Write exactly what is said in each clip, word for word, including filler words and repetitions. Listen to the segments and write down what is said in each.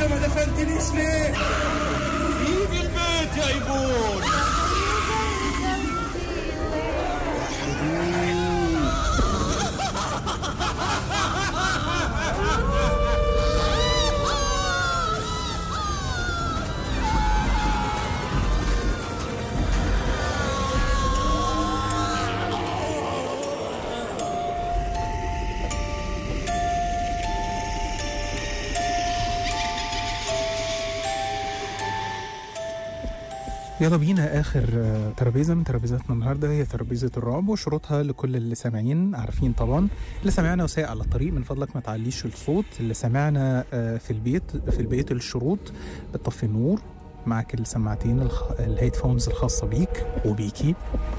لسه ما دفنتنيش ليه؟ سيب البيت يا ايبون. يلا بينا آخر ترابيزة من ترابيزاتنا النهاردة، هي ترابيزة الرعب، وشروطها لكل اللي سامعين عارفين طبعا. اللي سمعنا وسايق على الطريق من فضلك ما تعليش الصوت. اللي سمعنا في البيت في البيت الشروط: بتطفي النور، معك السماعتين الخ... الهيدفونز الخاصة بيك وبيكي،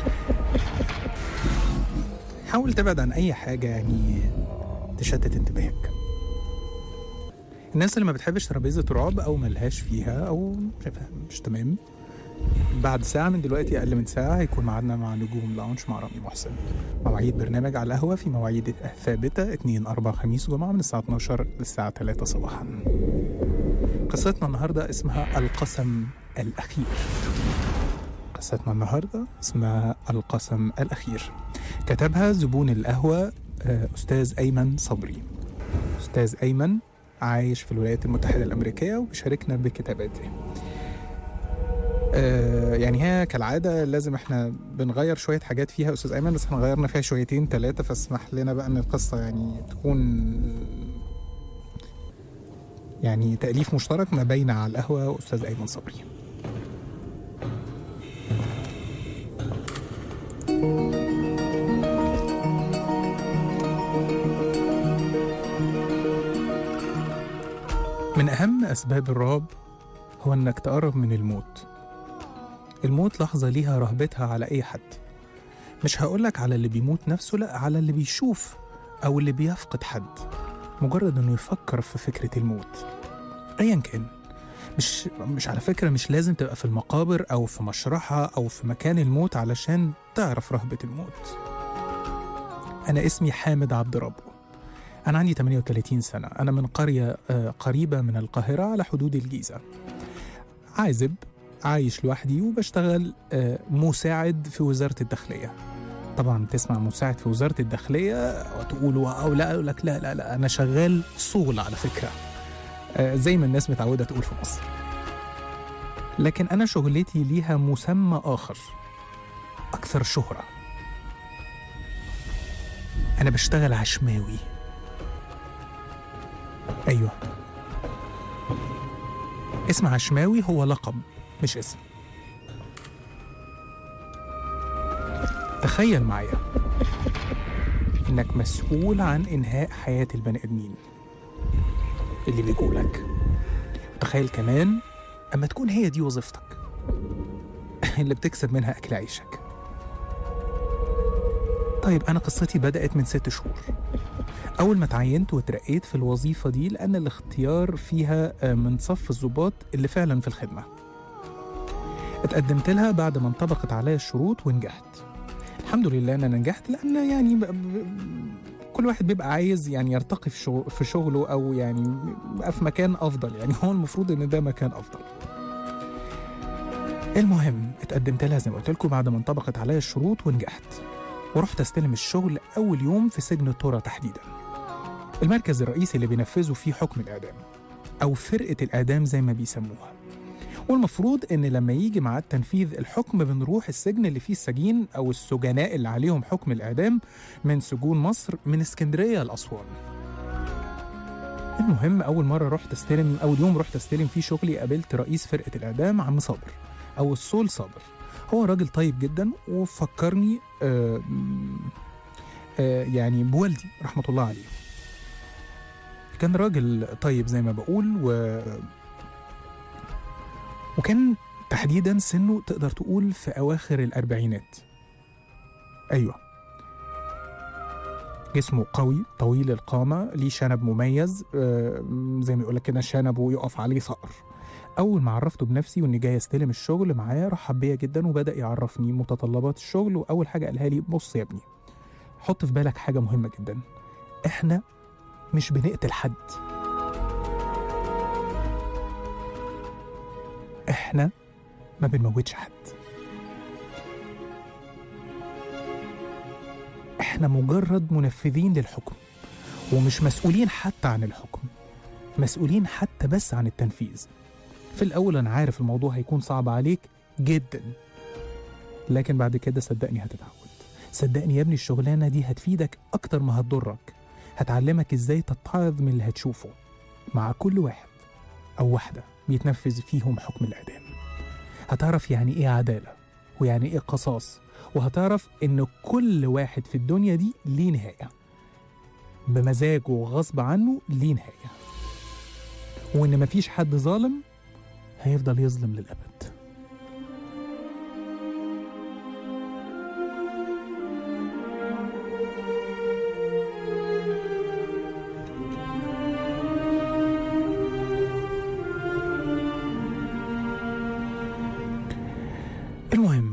حاول تبعد عن أي حاجة يعني تشتت انتباهك. الناس اللي ما بتحبش ترابيزة رعب أو ملهاش فيها أو شايفها مش تمام، بعد ساعة من دلوقتي، أقل من ساعة، هيكون معادنا مع نجوم لاونج مع رامي محسن. مواعيد برنامج على القهوة في مواعيد ثابتة: اثنين أربعة خميس جمعة من الساعة اتناشر للساعة ثلاثة صباحا. قصتنا النهاردة اسمها القسم الأخير. قصتنا النهاردة اسمها القسم الأخير. كتبها زبون القهوة أستاذ أيمن صبري. أستاذ أيمن عايش في الولايات المتحدة الأمريكية وبيشاركنا بكتاباته. آه يعني هي كالعادة لازم احنا بنغير شوية حاجات فيها أستاذ أيمن، بس احنا غيرنا فيها شويتين ثلاثة، فاسمح لنا بقى أن القصة يعني تكون يعني تأليف مشترك ما بين على القهوة وأستاذ أيمن صبري. من أهم أسباب الرعب هو أنك تقرب من الموت. الموت لحظة ليها رهبتها على أي حد. مش هقولك على اللي بيموت نفسه، لأ، على اللي بيشوف أو اللي بيفقد حد. مجرد أنه يفكر في فكرة الموت أيا كان. مش مش على فكرة مش لازم تبقى في المقابر أو في مشرحة أو في مكان الموت علشان تعرف رهبة الموت. أنا اسمي حامد عبد ربه. أنا عندي ثمانية وثلاثين سنة. أنا من قرية قريبة من القاهرة على حدود الجيزة. عازب عايش لوحدي وبشتغل مساعد في وزارة الداخلية. طبعا تسمع مساعد في وزارة الداخلية وتقول أو لا، أقول لك لا لا لا أنا شغال صول على فكرة، زي ما الناس متعودة تقول في مصر. لكن أنا شغلتي ليها مسمى آخر أكثر شهرة. أنا بشتغل عشماوي. أيوة، اسم عشماوي هو لقب مش اسم. تخيل معايا إنك مسؤول عن إنهاء حياة البني آدمين اللي بيجولك. تخيل كمان أما تكون هي دي وظيفتك اللي بتكسب منها أكل عيشك. طيب أنا قصتي بدأت من ست شهور. أول ما تعينت وترقيت في الوظيفة دي، لأن الاختيار فيها من صف الضباط اللي فعلا في الخدمة. اتقدمت لها بعد ما انطبقت عليا الشروط ونجحت. الحمد لله أن أنا نجحت، لأن يعني ب... ب... كل واحد بيبقى عايز يعني يرتقي في, شغل... في شغله أو يعني بقى في مكان أفضل. يعني هو المفروض أن ده مكان أفضل. المهم اتقدمت لها زي ما قلت لكم بعد ما انطبقت عليا الشروط ونجحت، ورحت استلم الشغل أول يوم في سجن التورة تحديداً، المركز الرئيسي اللي بينفذوا فيه حكم الإعدام أو فرقة الإعدام زي ما بيسموها. والمفروض إن لما يجي ميعاد تنفيذ الحكم بنروح السجن اللي فيه السجين أو السجناء اللي عليهم حكم الإعدام من سجون مصر من اسكندرية لأسوان. المهم أول مرة رحت استلم أول يوم رحت استلم فيه شغلي، قابلت رئيس فرقة الإعدام عم صابر أو الصول صابر. هو راجل طيب جدا وفكرني آه آه يعني بوالدي رحمة الله عليه. كان راجل طيب زي ما بقول، و... وكان تحديدا سنه تقدر تقول في أواخر الأربعينات. أيوة، جسمه قوي طويل القامة، ليه شنب مميز، آه زي ما يقولك كده شنبه يقف عليه صقر. أول ما عرفته بنفسي وإني جاي أستلم الشغل معاه، رحب بيا جدا وبدأ يعرفني متطلبات الشغل. وأول حاجة قالها لي: بص يا ابني، حط في بالك حاجة مهمة جدا، إحنا مش بنقتل حد، إحنا ما بنموتش حد، إحنا مجرد منفذين للحكم، ومش مسؤولين حتى عن الحكم، مسؤولين حتى بس عن التنفيذ. في الأول أنا عارف الموضوع هيكون صعب عليك جدا، لكن بعد كده صدقني هتتعود. صدقني يا ابني الشغلانة دي هتفيدك أكتر ما هتضرك، هتعلمك إزاي تتعظ من اللي هتشوفه مع كل واحد أو واحدة بيتنفذ فيهم حكم الإعدام. هتعرف يعني إيه عدالة ويعني إيه قصاص، وهتعرف إن كل واحد في الدنيا دي ليه نهاية، بمزاجه وغصب عنه ليه نهاية، وإن مفيش حد ظالم هيفضل يظلم للأبد. المهم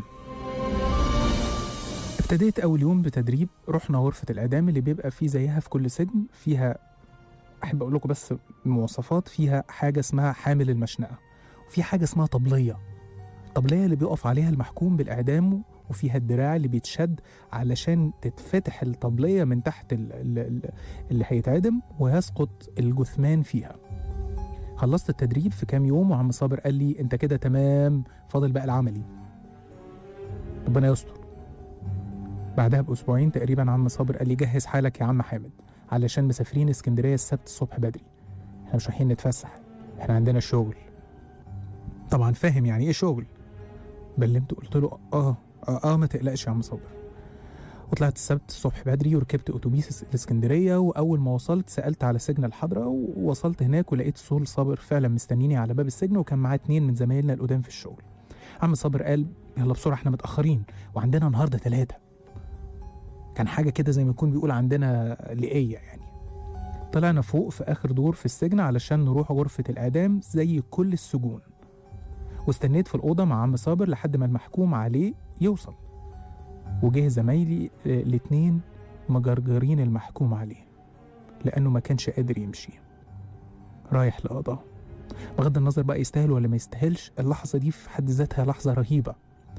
ابتديت أول يوم بتدريب، رحنا غرفة الإعدام اللي بيبقى فيه زيها في كل سجن، فيها أحب أقول لكم بس المواصفات، فيها حاجة اسمها حامل المشنقة، وفي حاجة اسمها طبلية، طبلية اللي بيقف عليها المحكوم بالإعدام، وفيها الدراع اللي بيتشد علشان تتفتح الطبلية من تحت اللي هيتعدم ويسقط الجثمان فيها. خلصت التدريب في كام يوم، وعم صابر قال لي أنت كده تمام، فاضل بقى العملي، ربنا يستر. بعدها بأسبوعين تقريبا عم صابر قال لي جهز حالك يا عم حامد، علشان مسافرين اسكندرية السبت الصبح بدري، احنا مش رايحين نتفسح، احنا عندنا شغل. طبعا فاهم يعني ايه شغل، بلمته قلت له اه اه, آه ما تقلقش يا عم صابر. وطلعت السبت الصبح بدري وركبت اتوبيس الاسكندرية، واول ما وصلت سألت على سجن الحضرة، ووصلت هناك ولقيت سول صابر فعلا مستنيني على باب السجن، وكان معاه اتنين من زمايلنا القدام في الشغل. عم صابر قال يلا بسرعة احنا متأخرين وعندنا النهارده ثلاثة، كان حاجة كده زي ما يكون بيقول عندنا لقية يعني. طلعنا فوق في آخر دور في السجن علشان نروح غرفة الإعدام زي كل السجون، واستنيت في الأوضة مع عم صابر لحد ما المحكوم عليه يوصل، وجه زمايلي الاتنين مجرجرين المحكوم عليه لأنه ما كانش قادر يمشي، رايح لقضاء. بغض النظر بقى يستاهل ولا ما يستاهلش، اللحظة دي في حد ذاتها لحظة رهيبة.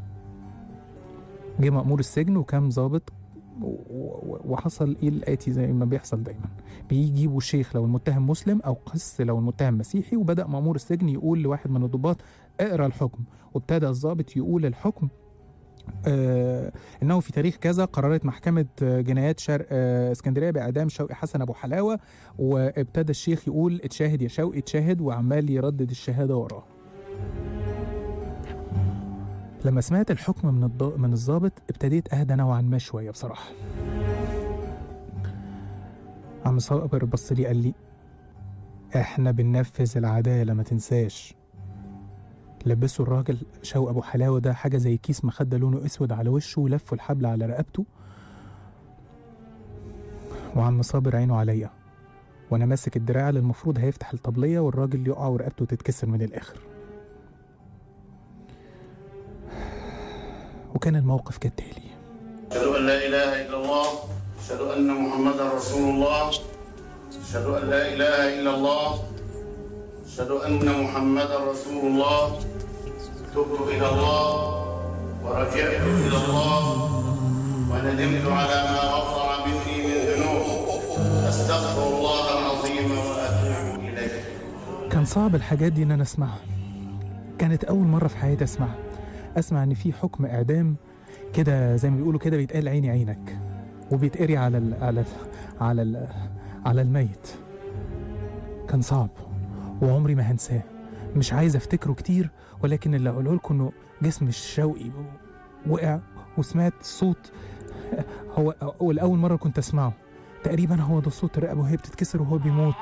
جه مأمور السجن وكام ضابط، وحصل ايه الآتي زي ما بيحصل دايما، بيجيبوا الشيخ لو المتهم مسلم او قس لو المتهم مسيحي، وبدأ مأمور السجن يقول لواحد من الضباط اقرأ الحكم، وابتدى الضابط يقول الحكم آه انه في تاريخ كذا قررت محكمة جنايات شرق آه اسكندرية بإعدام شوقي حسن ابو حلاوة، وابتدى الشيخ يقول اتشاهد يا شوقي اتشاهد، وعمال يردد الشهادة وراه. لما سمعت الحكم من الض... من الضابط ابتديت اهدى نوعا ما شويه بصراحه. عم صابر بص لي قال لي احنا بننفذ العداله ما تنساش. لبسوا الراجل شوقي ابو حلاوه ده حاجه زي كيس مخده لونه اسود على وشه، ولفوا الحبل على رقبته، وعم صابر عينه عليا وانا ماسك الدراع اللي المفروض هيفتح الطبليه، والراجل يقع ورقبته تتكسر من الاخر. وكان الموقف كالتالي: أشهد أن لا إله إلا الله، أشهد أن محمدا رسول الله، أشهد أن لا إله إلا الله، أشهد أن محمدا رسول الله، تبت إلى الله ورجعت إلى الله وندمت على ما وقع مني من ذنوب، أستغفر الله العظيم وأتوب إليه. كان صعب الحاجات دي إن أنا أسمعها، كانت أول مرة في حياتي أسمعها، أسمع إن في حكم إعدام كده زي ما بيقولوا كده بيتقال عيني عينك، وبيتقري على ال على ال على ال على الميت. كان صعب وعمري ما هنساه، مش عايز افتكره كتير، ولكن اللي اقوله لكم انه جسم الشوقي وقع، وسمعت صوت هو اول اول مره كنت اسمعه تقريبا، هو ده صوت الرقبه وهي بتتكسر وهو بيموت.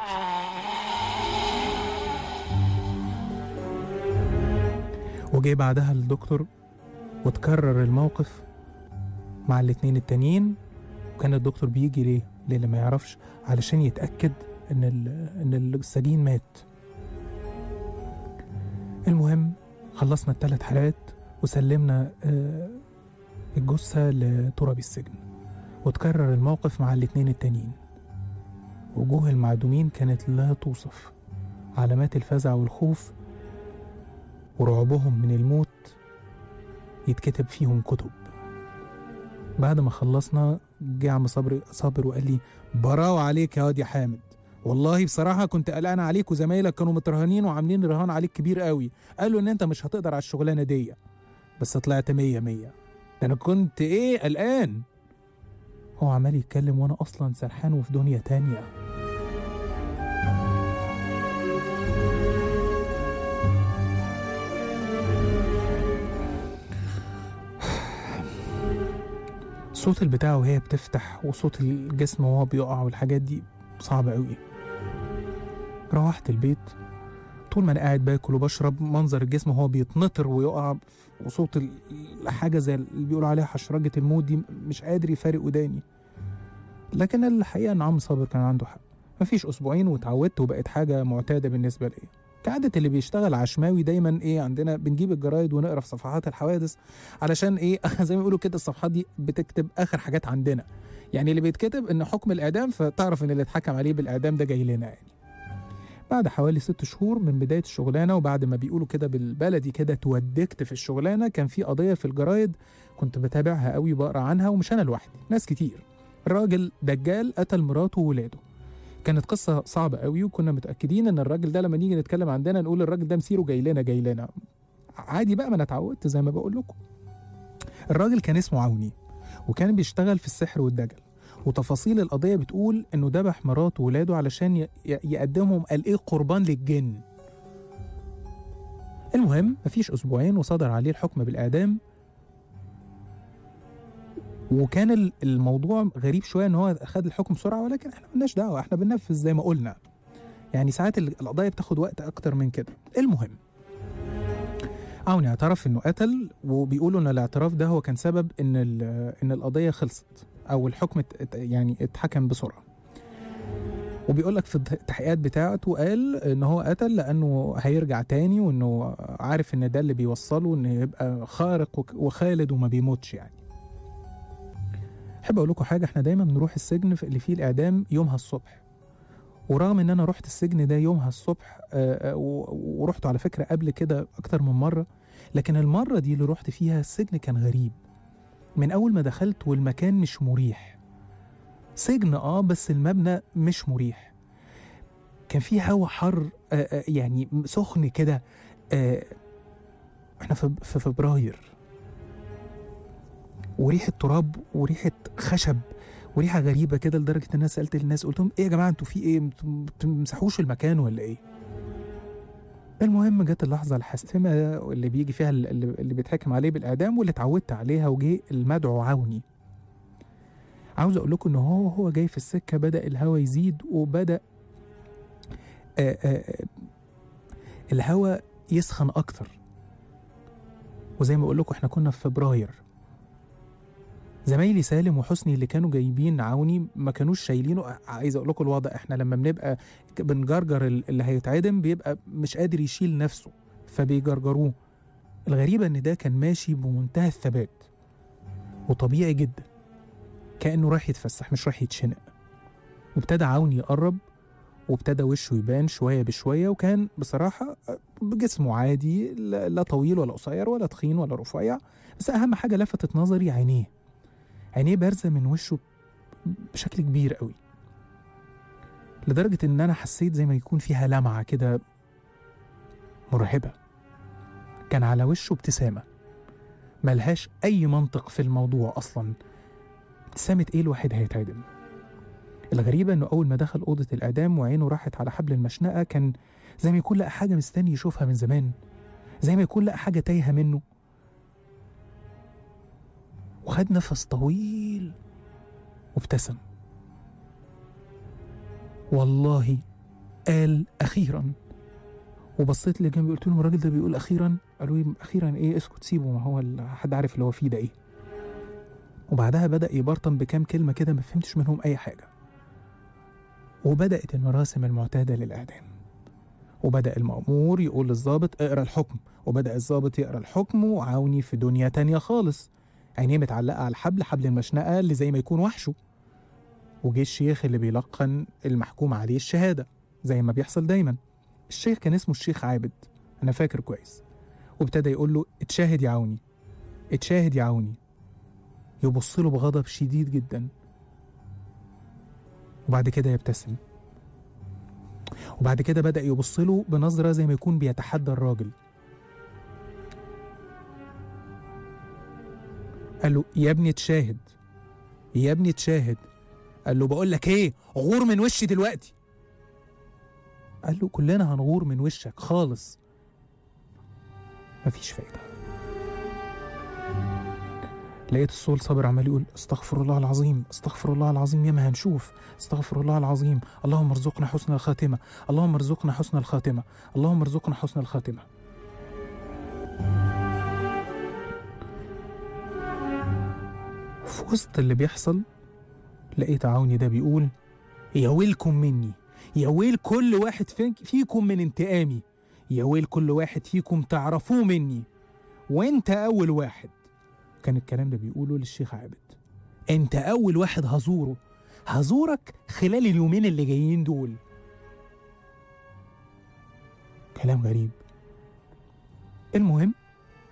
وجاي بعدها الدكتور وتكرر الموقف مع الاتنين التانيين، وكان الدكتور بيجي ليه؟ للي ما يعرفش علشان يتأكد ان ان السجين مات. المهم خلصنا الثلاث حالات وسلمنا الجثة لتراب السجن، وتكرر الموقف مع الاتنين التانيين. وجوه المعدومين كانت لا توصف، علامات الفزع والخوف ورعبهم من الموت يتكتب فيهم كتب. بعد ما خلصنا جه عم صبري صابر وقال لي براو عليك يا واد يا حامد، والله بصراحة كنت قلقان عليك وزمايلك كانوا مترهنين وعاملين رهان عليك كبير قوي، قالوا ان انت مش هتقدر على الشغلانة دي، بس طلعت مية مية. ده انا كنت ايه قلقان. هو عمال يتكلم وانا اصلا سرحان وفي دنيا تانية. صوت البتاع وهي بتفتح وصوت الجسم وهو بيقع والحاجات دي صعبة قوي. روحت البيت، طول ما انا قاعد باكل وبشرب منظر الجسم وهو بيتنطر ويقع وصوت الحاجة زي اللي بيقولوا عليها حشرجة الموت دي مش قادر يفارق وداني. لكن الحقيقة ان عم صابر كان عنده حق. مفيش اسبوعين واتعودت وبقت حاجة معتادة بالنسبة لي. كعادة اللي بيشتغل عشماوي دايما ايه عندنا بنجيب الجرايد ونقرا في صفحات الحوادث علشان ايه زي ما بيقولوا كده الصفحات دي بتكتب اخر حاجات عندنا. يعني اللي بيتكتب ان حكم الاعدام فتعرف ان اللي اتحكم عليه بالاعدام ده جاي لنا يعني. بعد حوالي ست شهور من بداية الشغلانة وبعد ما بيقولوا كده بالبلدي كده تودكت في الشغلانة، كان في قضية في الجرايد كنت بتابعها قوي بقرا عنها، ومش انا لوحدي، ناس كتير. الراجل دجال قتل مراته وولاده. كانت قصة صعبة قوي، وكنا متأكدين ان الراجل ده لما نيجي نتكلم عندنا نقول الراجل ده مسيره جاي لنا جاي لنا عادي بقى، ما انا اتعودت زي ما بقول لكم. الراجل كان اسمه عوني وكان بيشتغل في السحر والدجل، وتفاصيل القضية بتقول انه ذبح مراته وولاده علشان يقدمهم قال ايه قربان للجن. المهم مفيش اسبوعين وصدر عليه الحكم بالاعدام. وكان الموضوع غريب شويه ان هو خد الحكم بسرعه، ولكن احنا مالناش دعوه، احنا بننفذ زي ما قلنا. يعني ساعات القضايا بتاخد وقت اكتر من كده. المهم عوني اعترف انه قتل، وبيقولوا ان الاعتراف ده هو كان سبب ان ان القضيه خلصت او الحكم يعني اتحكم بسرعه. وبيقول لك في التحقيقات بتاعته قال ان هو قتل لانه هيرجع تاني، وانه عارف ان ده اللي بيوصله انه يبقى خارق وخالد وما بيموتش يعني. احب اقول لكم حاجه، احنا دايما بنروح السجن اللي فيه الاعدام يومها الصبح، ورغم ان انا رحت السجن ده يومها الصبح ورحته على فكره قبل كده اكتر من مره، لكن المره دي اللي رحت فيها السجن كان غريب. من اول ما دخلت والمكان مش مريح. سجن اه بس المبنى مش مريح. كان فيه هوا حر آآ آآ يعني سخن كده. احنا في فبراير، وريحه تراب وريحه خشب وريحه غريبه كده، لدرجه ان انا سالت الناس قلت لهم ايه يا جماعه انتوا في ايه؟ ما بتمسحوش المكان ولا ايه؟ المهم جت اللحظه الحاسمه اللي بيجي فيها اللي بيتحكم عليه بالاعدام واللي اتعودت عليها، وجه المدعو عوني. عاوز اقول لكم ان هو هو جاي في السكه بدا الهوا يزيد، وبدا آآ آآ الهوا يسخن اكتر. وزي ما اقول لكم احنا كنا في فبراير. زمايلي سالم وحسني اللي كانوا جايبين عوني ما كانوش شايلينه. عايز اقول لكم الوضع، احنا لما بنبقى بنجرجر اللي هيتعدم بيبقى مش قادر يشيل نفسه فبيجرجروه. الغريبه ان ده كان ماشي بمنتهى الثبات وطبيعي جدا، كانه رايح يتفسح مش رايح يتشنق. وابتدى عوني يقرب وابتدى وشه يبان شويه بشويه، وكان بصراحه بجسمه عادي، لا طويل ولا قصير ولا تخين ولا رفيع، بس اهم حاجه لفتت نظري عينيه. عينيه بارزه من وشه بشكل كبير قوي، لدرجه ان انا حسيت زي ما يكون فيها لمعه كده مرعبه. كان على وشه ابتسامه ملهاش اي منطق في الموضوع اصلا. ابتسامه ايه الواحد هيتعدم؟ الغريبه انه اول ما دخل اوضه الاعدام وعينه راحت على حبل المشنقه، كان زي ما يكون لقى حاجه مستني يشوفها من زمان، زي ما يكون لقى حاجه تايهه منه. وخد نفس طويل وابتسم. والله قال أخيرا. وبصيت اللي جنبي قلت لهم الراجل ده بيقول أخيرا؟ قالوا لي أخيرا إيه؟ اسكت سيبه، ما هو حد عارف اللي هو فيه ده إيه. وبعدها بدأ يبرطم بكام كلمة كده ما فهمتش منهم أي حاجة. وبدأت المراسم المعتادة للإعدام، وبدأ المأمور يقول للضابط اقرأ الحكم، وبدأ الضابط يقرأ الحكم، وعوني في دنيا تانية خالص، عينيه متعلقة على الحبل، حبل المشنقة اللي زي ما يكون وحشه. وجه الشيخ اللي بيلقن المحكوم عليه الشهادة زي ما بيحصل دايما. الشيخ كان اسمه الشيخ عابد، أنا فاكر كويس. وابتدى يقول له اتشاهد يا عوني، اتشاهد يا عوني. يبص له بغضب شديد جدا، وبعد كده يبتسم، وبعد كده بدأ يبص له بنظرة زي ما يكون بيتحدى الراجل. قال له يا ابني اتشاهد، يا ابني اتشاهد. قال له بقول لك ايه، غور من وشي دلوقتي. قال له كلنا هنغور من وشك خالص. مفيش فايدة. لقيت الصول صابر عمال يقول استغفر الله العظيم، استغفر الله العظيم، يا ما هنشوف، استغفر الله العظيم، اللهم ارزقنا حسن الخاتمة، اللهم ارزقنا حسن الخاتمة، اللهم ارزقنا حسن الخاتمة. في وسط اللي بيحصل لقيت عوني ده بيقول يا ويلكم مني، يا ويل كل واحد فيكم من انتقامي، يا ويل كل واحد فيكم تعرفوه مني، وانت اول واحد. كان الكلام ده بيقوله للشيخ عابد. انت اول واحد هزوره، هزورك خلال اليومين اللي جايين دول. كلام غريب. المهم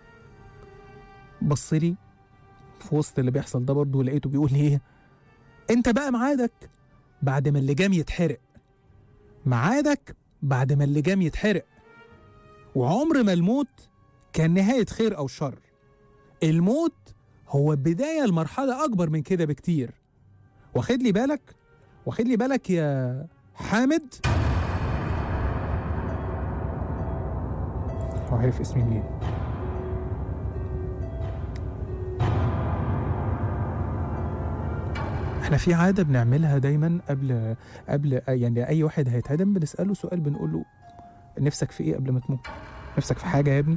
بصلي في وسط اللي بيحصل ده برضه، لقيته بيقول لي ايه، انت بقى معادك بعد ما اللي جام يتحرق، معادك بعد ما اللي جام يتحرق، وعمر ما الموت كان نهاية خير أو شر. الموت هو بداية لمرحلة أكبر من كده بكتير. واخد لي بالك؟ واخد لي بالك يا حامد؟ هو عارف اسمي منين؟ احنا في عادة بنعملها دايما قبل قبل يعني أي واحد هيتعدم بنسأله سؤال، بنقول له نفسك في إيه قبل ما تموت؟ نفسك في حاجة يا ابني؟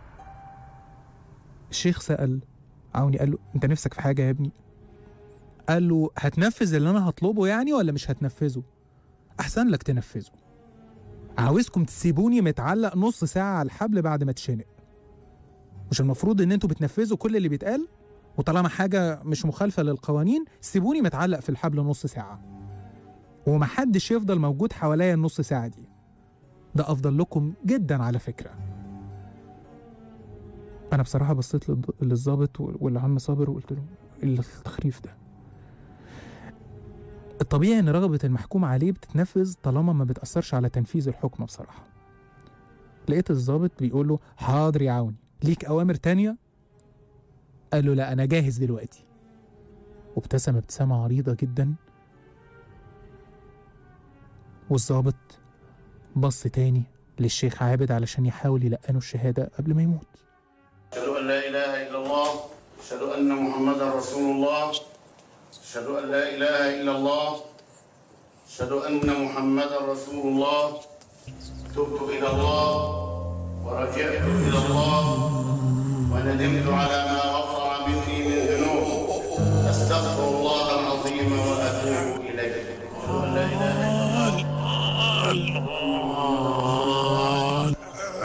الشيخ سأل عوني قال له أنت نفسك في حاجة يا ابني؟ قال له هتنفذ اللي أنا هطلبه يعني ولا مش هتنفذه؟ أحسن لك تنفذه. عاوزكم تسيبوني متعلق نص ساعة على الحبل بعد ما اتشنق. مش المفروض إن أنتوا بتنفذوا كل اللي بيتقال؟ وطالما حاجة مش مخالفة للقوانين سيبوني متعلق في الحبل نص ساعة، ومحدش يفضل موجود حواليا النص ساعة دي. ده أفضل لكم جدا على فكرة. أنا بصراحة بصيت للضابط والعم صابر وقلت له إيه التخريف ده؟ الطبيعي إن رغبة المحكوم عليه بتتنفذ طالما ما بتأثرش على تنفيذ الحكم بصراحة. لقيت الضابط بيقول له حاضر يا عوني، ليك أوامر تانية؟ قال له لا أنا جاهز دلوقتي. وابتسم ابتسامة عريضة جدا، والضابط بص تاني للشيخ عابد علشان يحاول يلقنه الشهادة قبل ما يموت. أشهد أن لا إله إلا الله، أشهد أن محمدا رسول الله، أشهد أن لا إله إلا الله، أشهد أن محمدا رسول الله، تبت إلى الله ورجعت إلى الله وندمت على ما وقع مني من ذنوب، أستغفر الله العظيم وأتوب إليه. أشهد أن لا إله إلا الله.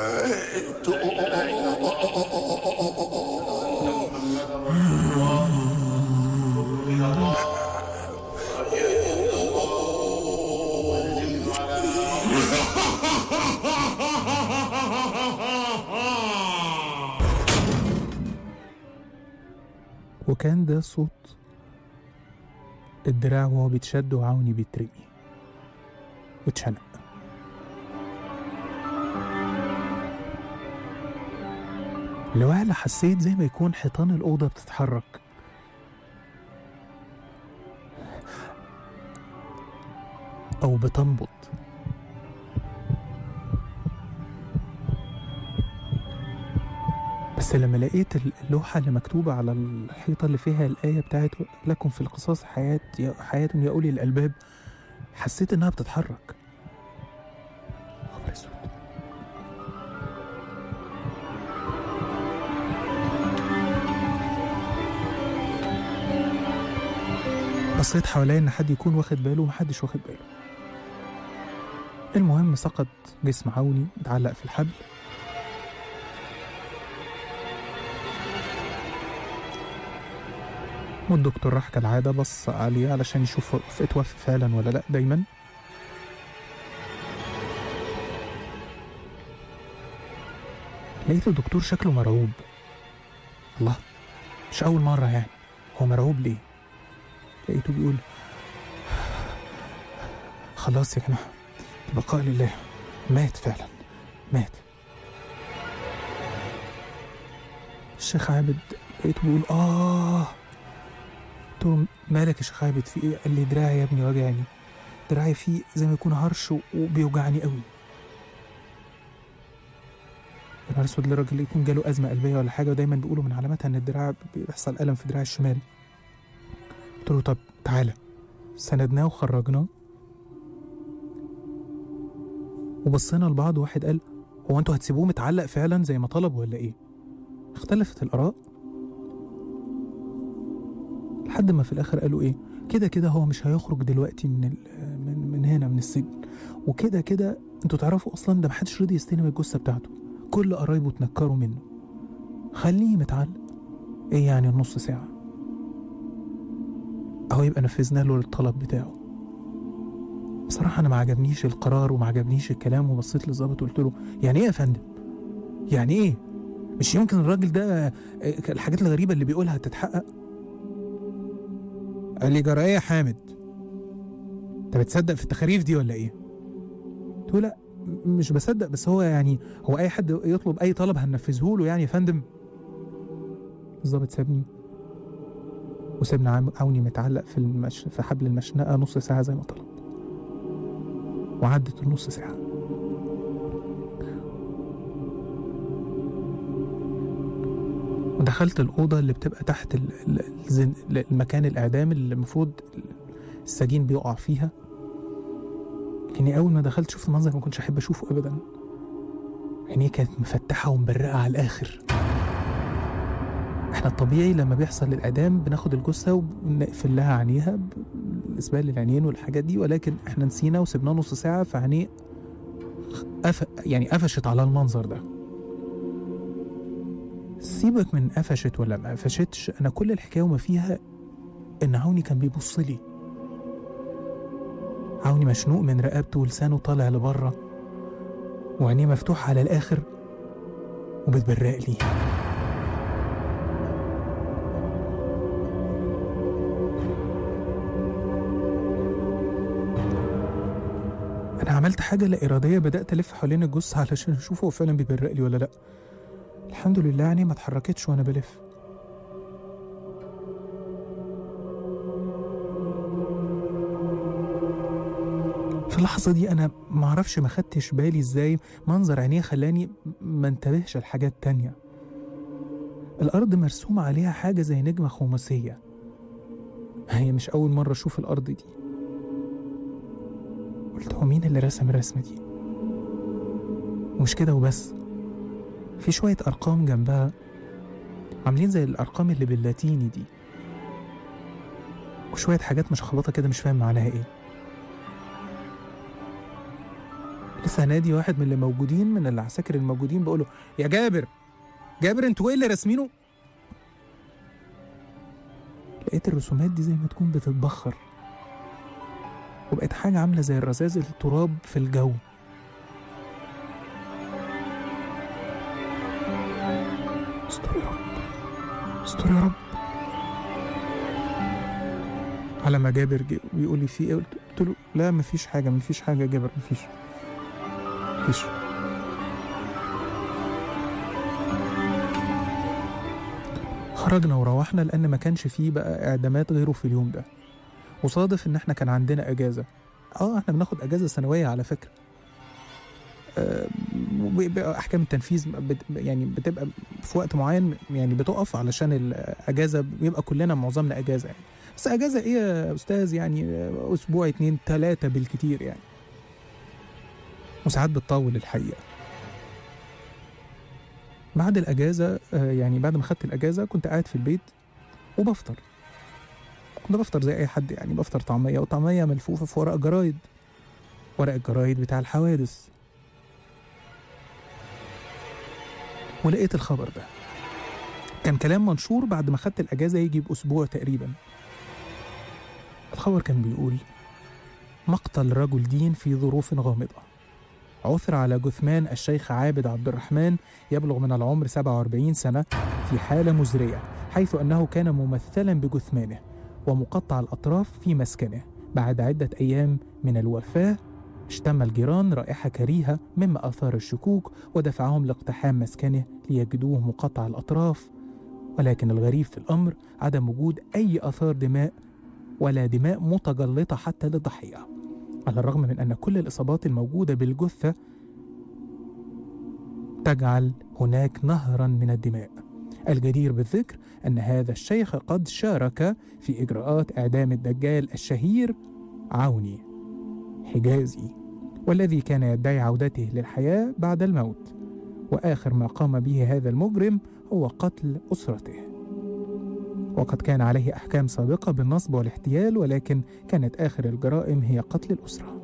وكان ده صوت الدراع وهو بيتشد وعوني بيترمي واتشنق. لوهلة حسيت زي ما يكون حيطان الأوضة بتتحرك، أو بتنبض. بس لما لقيت اللوحة اللي مكتوبة على الحيطة اللي فيها الآية بتاعت لكم في القصاص حياة حياة يا أولي الألباب، حسيت إنها بتتحرك. خبر أسود. بصيت حواليا إن حد يكون واخد باله ومحدش واخد باله. المهم سقط جسم عوني متعلق في الحبل، والدكتور راح كالعادة بص عليه علشان يشوف اتوفى فعلا ولا لأ. دايما لقيت الدكتور شكله مرعوب. الله، مش أول مرة يعني، هو مرعوب ليه؟ لقيته بيقول خلاص يا جماعة، بقاء لله، مات فعلا، مات. الشيخ عابد لقيته بيقول آه. قلت له مالك يا شيخ عابد، في إيه؟ قال لي دراعي يا ابني وجعني، دراعي فيه زي ما يكون هرش وبيوجعني قوي. يا نهار اسود، للراجل اللي يكون جاله أزمة قلبية ولا حاجة، ودايما بيقولوا من علاماتها إن الدراع بيحصل ألم في دراع الشمال. قلت له طب تعالى، سندناه وخرجناه وبصينا لبعض، واحد قال هو انتوا هتسيبوه متعلق فعلا زي ما طلب ولا ايه؟ اختلفت الآراء لحد ما في الآخر قالوا ايه، كده كده هو مش هيخرج دلوقتي من من, من هنا من السجن، وكده كده انتوا تعرفوا اصلا ده محدش رضي يستلم الجثة بتاعته، كل قرايبه اتنكروا منه، خليه متعلق. ايه يعني النص ساعة؟ اهو يبقى نفذنا له الطلب بتاعه. بصراحة أنا ما عجبنيش القرار وما عجبنيش الكلام، وبصيت للظابط وقلت له يعني إيه يا فندم؟ يعني إيه؟ مش يمكن الراجل ده الحاجات الغريبة اللي بيقولها تتحقق؟ قال لي جرى إيه يا حامد؟ أنت بتصدق في التخاريف دي ولا إيه؟ قلت له لا مش بصدق، بس هو يعني هو أي حد يطلب أي طلب هننفذه له يعني يا فندم. الظابط سابني وسابنا عوني متعلق في المش... في حبل المشنقة نص ساعة زي ما طلب، وعدت النص ساعة. ودخلت الأوضة اللي بتبقى تحت ال... ال... المكان الإعدام اللي المفروض السجين بيقع فيها. يعني أول ما دخلت شفت منظر ما كنتش أحب أشوفه أبدا. عينيه كانت مفتحة ومبرقة على الآخر. احنا الطبيعي لما بيحصل الإعدام بناخد الجثة وبنقفل لها عينيها بالنسبة للعينين والحاجات دي، ولكن احنا نسينا وسبناه نص ساعة، فعينيه أف... يعني قفشت على المنظر ده. سيبك من قفشت ولا ما قفشتش، أنا كل الحكاية وما فيها إن عوني كان بيبص لي. عوني مشنوق من رقبته ولسانه طالع لبره وعينيه مفتوحة على الآخر وبتبرق لي. أنا عملت حاجة لا إرادية، بدأت ألف حوالين الجثة علشان أشوفه هو فعلا بيبرق لي ولا لأ. الحمد لله يعني ما اتحركتش وأنا بلف. في اللحظة دي أنا معرفش ما خدتش بالي إزاي منظر عينيه خلاني ما انتبهش لحاجات تانية. الأرض مرسوم عليها حاجة زي نجمة خماسية، هي مش أول مرة أشوف الأرض دي. قلت هو مين اللي رسم الرسمة دي؟ ومش كده وبس، في شوية أرقام جنبها عاملين زي الأرقام اللي باللاتيني دي، وشوية حاجات مشخبطة كده مش فاهم معناها إيه. لسه هنادي واحد من اللي موجودين من العساكر الموجودين بقوله يا جابر جابر انتوا ايه اللي راسمينه؟ لقيت الرسومات دي زي ما تكون بتتبخر وبقت حاجة عاملة زي الرذاذ التراب في الجو. استر يا رب استر يا رب. على ما جابر جه ويقول لي في ايه، قلت له لا مفيش حاجة مفيش حاجة يا جابر مفيش مفيش. خرجنا وروحنا لأن ما كانش فيه بقى إعدامات غيره في اليوم ده، وصادف إن إحنا كان عندنا أجازة. آه إحنا بناخد أجازة سنوية على فكرة. آه أحكام التنفيذ بت يعني بتبقى في وقت معين يعني بتقف علشان الأجازة، بيبقى كلنا معظمنا أجازة يعني. بس أجازة إيه يا أستاذ يعني أسبوع اتنين تلاتة بالكتير يعني، وساعات بتطول الحقيقة. بعد الأجازة يعني بعد ما خدت الأجازة كنت قاعد في البيت وبفطر. كنت بفطر زي أي حد يعني، بفطر طعمية، وطعمية ملفوفة في ورق جرايد، ورق الجرايد بتاع الحوادث. ولقيت الخبر ده، كان كلام منشور بعد ما خدت الأجازة يجي بأسبوع تقريبا. الخبر كان بيقول مقتل رجل دين في ظروف غامضة. عثر على جثمان الشيخ عابد عبد الرحمن يبلغ من العمر سبعة وأربعين سنة في حالة مزرية، حيث أنه كان ممثلا بجثمانه ومقطع الأطراف في مسكنه. بعد عدة أيام من الوفاة اشتم الجيران رائحة كريهة مما أثار الشكوك ودفعهم لاقتحام مسكنه ليجدوه مقطع الأطراف، ولكن الغريب في الأمر عدم وجود أي آثار دماء ولا دماء متجلطة حتى للضحية، على الرغم من أن كل الإصابات الموجودة بالجثة تجعل هناك نهرا من الدماء. الجدير بالذكر أن هذا الشيخ قد شارك في إجراءات إعدام الدجال الشهير عوني حجازي، والذي كان يدعي عودته للحياة بعد الموت، وآخر ما قام به هذا المجرم هو قتل أسرته، وقد كان عليه أحكام سابقة بالنصب والاحتيال، ولكن كانت آخر الجرائم هي قتل الأسرة.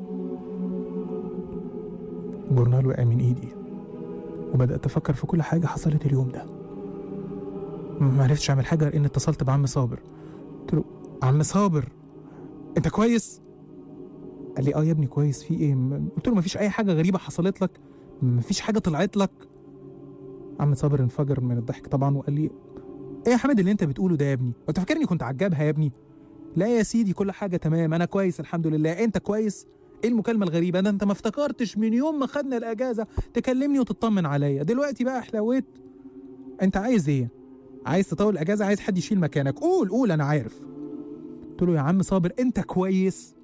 الجورنال وقع من إيدي وبدأت أفكر في كل حاجة حصلت اليوم ده. ما عرفتش أعمل حاجة غير إني اتصلت بعم صابر. قلت له: عم صابر أنت كويس؟ قال لي: آه يا ابني كويس. في إيه؟ قلت له: مفيش أي حاجة غريبة حصلت لك؟ مفيش حاجة طلعت لك؟ عم صابر انفجر من الضحك طبعا وقال لي: ايه يا حمد اللي انت بتقوله ده يا ابني؟ انت فاكرني كنت عجبها يا ابني؟ لا يا سيدي، كل حاجه تمام، انا كويس الحمد لله. انت كويس؟ ايه المكالمه الغريبه ده؟ انت ما افتكرتش من يوم ما خدنا الاجازه تكلمني وتطمن عليا، دلوقتي بقى حلويت. انت عايز ايه؟ عايز تطول الاجازه؟ عايز حد يشيل مكانك؟ قول قول انا عارف. قلت له: يا عم صابر انت كويس؟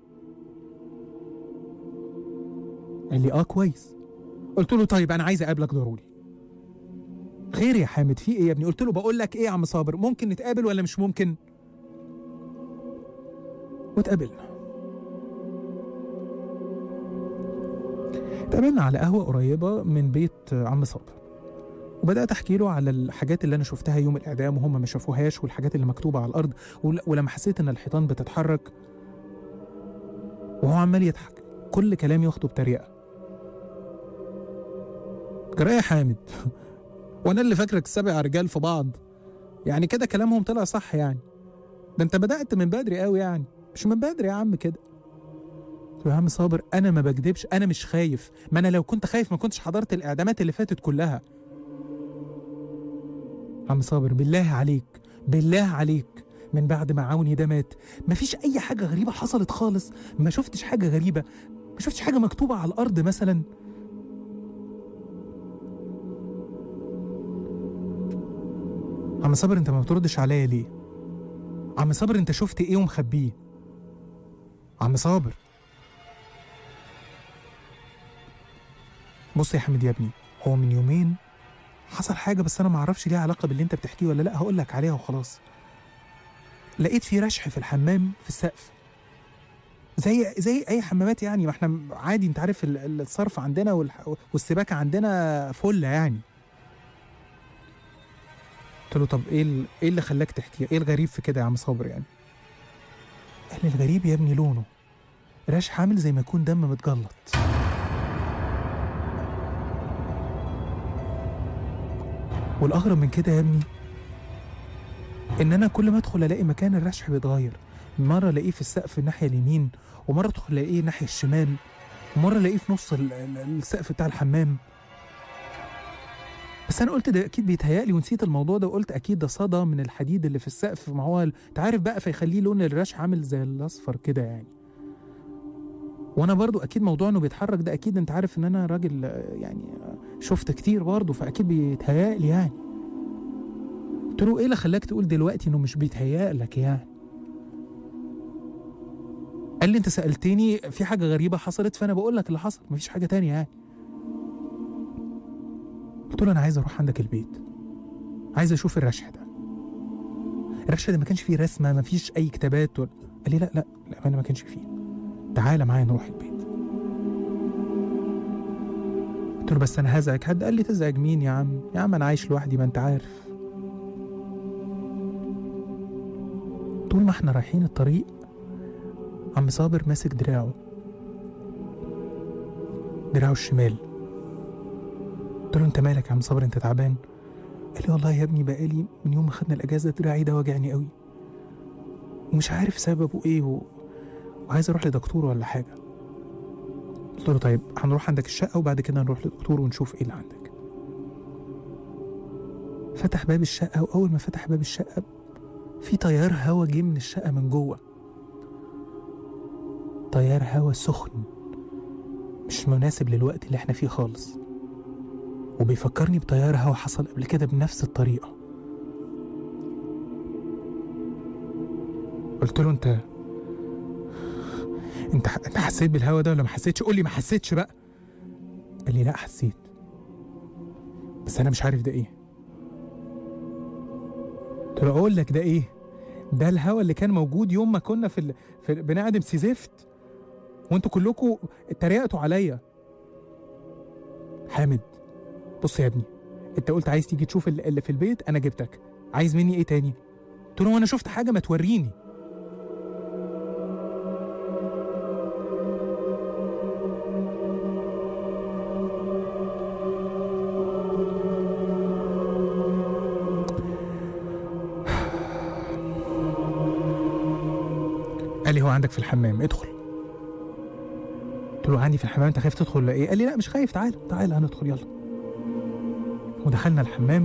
قال لي: اه كويس. قلت له: طيب انا عايز اقابلك ضروري. خير يا حامد، في ايه يا ابني؟ قلت له: بقول لك ايه يا عم صابر، ممكن نتقابل ولا مش ممكن؟ واتقابلنا. اتقابلنا على قهوة قريبة من بيت عم صابر، وبدأت أحكي له على الحاجات اللي أنا شفتها يوم الإعدام وهم ما شافوهاش، والحاجات اللي مكتوبة على الأرض، ولما حسيت إن الحيطان بتتحرك، وهو عمال يضحك، كل كلامي واخده بطريقة. جرى يا حامد؟ وانا اللي فاكرك سبع رجال في بعض؟ يعني كده كلامهم طلع صح يعني؟ ده انت بدأت من بدري قوي يعني، مش من بدري يا عم كده. يا عم صابر انا ما بكدبش، انا مش خايف، ما انا لو كنت خايف ما كنتش حضرت الاعدامات اللي فاتت كلها. عم صابر بالله عليك بالله عليك، من بعد ما عوني ده مات مفيش اي حاجة غريبة حصلت خالص؟ ما شفتش حاجة غريبة؟ ما شفتش حاجة مكتوبة على الارض مثلا؟ عم صابر انت ما بتردش عليا ليه؟ عم صابر انت شفت ايه ومخبيه؟ عم صابر بص يا حمد يا ابني، هو من يومين حصل حاجة بس انا ما اعرفش ليها علاقة باللي انت بتحكيه ولا لا، هقول لك عليها وخلاص. لقيت في رشح في الحمام في السقف، زي زي اي حمامات يعني، ما احنا عادي، انت عارف الصرف عندنا والسباكة عندنا فله يعني. قلت له: طب ايه ايه اللي خلاك تحكي؟ ايه الغريب في كده يا عم صابر يعني؟ قال لي: الغريب يا ابني لونه رشح عامل زي ما يكون دم متجلط. والاغرب من كده يا ابني ان انا كل ما ادخل الاقي مكان الرشح بيتغير، مره الاقيه في السقف الناحيه اليمين، ومره ادخل الاقيه الناحيه الشمال، ومره الاقيه في نص السقف بتاع الحمام. بس انا قلت ده اكيد بيتهيألي ونسيت الموضوع ده، وقلت اكيد ده صدى من الحديد اللي في السقف، ما هو انت عارف بقى، فيخليه لون الرشح عامل زي الاصفر كده يعني. وانا برضو اكيد موضوع انه بيتحرك ده، اكيد انت عارف ان انا راجل يعني شفت كتير برضو، فاكيد بيتهيألي يعني. قلت له: ايه اللي خلاك تقول دلوقتي انه مش بيتهيألك يعني؟ قال لي: انت سألتني في حاجة غريبة حصلت فانا بقول لك اللي حصل، مفيش حاجة تانية يعني. قلت له: انا عايز اروح عندك البيت، عايز اشوف الرشح ده. الرشح ده ما كانش فيه رسمه، ما فيش اي كتابات ولا... قال لي: لا لا لا انا ما كانش فيه، تعالى معايا نروح البيت. قلت له: بس انا هزعج حد. قال لي: تزعج مين يا عم؟ يا عم انا عايش لوحدي ما انت عارف. طول ما احنا رايحين الطريق عم صابر ماسك دراعه دراعه الشمال. قلت له: انت مالك يا عم صابر، انت تعبان؟ قال لي: والله يا ابني بقالي من يوم ما خدنا الاجازه دراعي ده واجعني قوي ومش عارف سببه ايه و... وعايز اروح لدكتور ولا حاجه. قلت له طيب هنروح عندك الشقة وبعد كده نروح للدكتور ونشوف ايه اللي عندك. فتح باب الشقة، وأول ما فتح باب الشقة في تيار هوا جه من الشقة من جوه، تيار هوا سخن مش مناسب للوقت اللي احنا فيه خالص، وبيفكرني بتيار هوا حصل قبل كده بنفس الطريقة. قلت له انت انت انت حسيت بالهوا ده ولا ما حسيتش؟ قول لي ما حسيتش بقى. قال لي لا حسيت، بس انا مش عارف ده ايه. قلت له اقول لك ده ايه؟ ده الهوا اللي كان موجود يوم ما كنا في, ال... في بنعدم سي زفت وانتوا كلكم اتريقتوا عليا. حامد بص يا ابني، انت قلت عايز تيجي تشوف اللي في البيت، انا جبتك، عايز مني ايه تاني؟ قلت له وانا شفت حاجه ما توريني. قال لي هو عندك في الحمام، ادخل. قلت له عندي في الحمام، انت خايف تدخل ولا ايه؟ قال لي لا مش خايف، تعال تعال هندخل يلا. ودخلنا الحمام،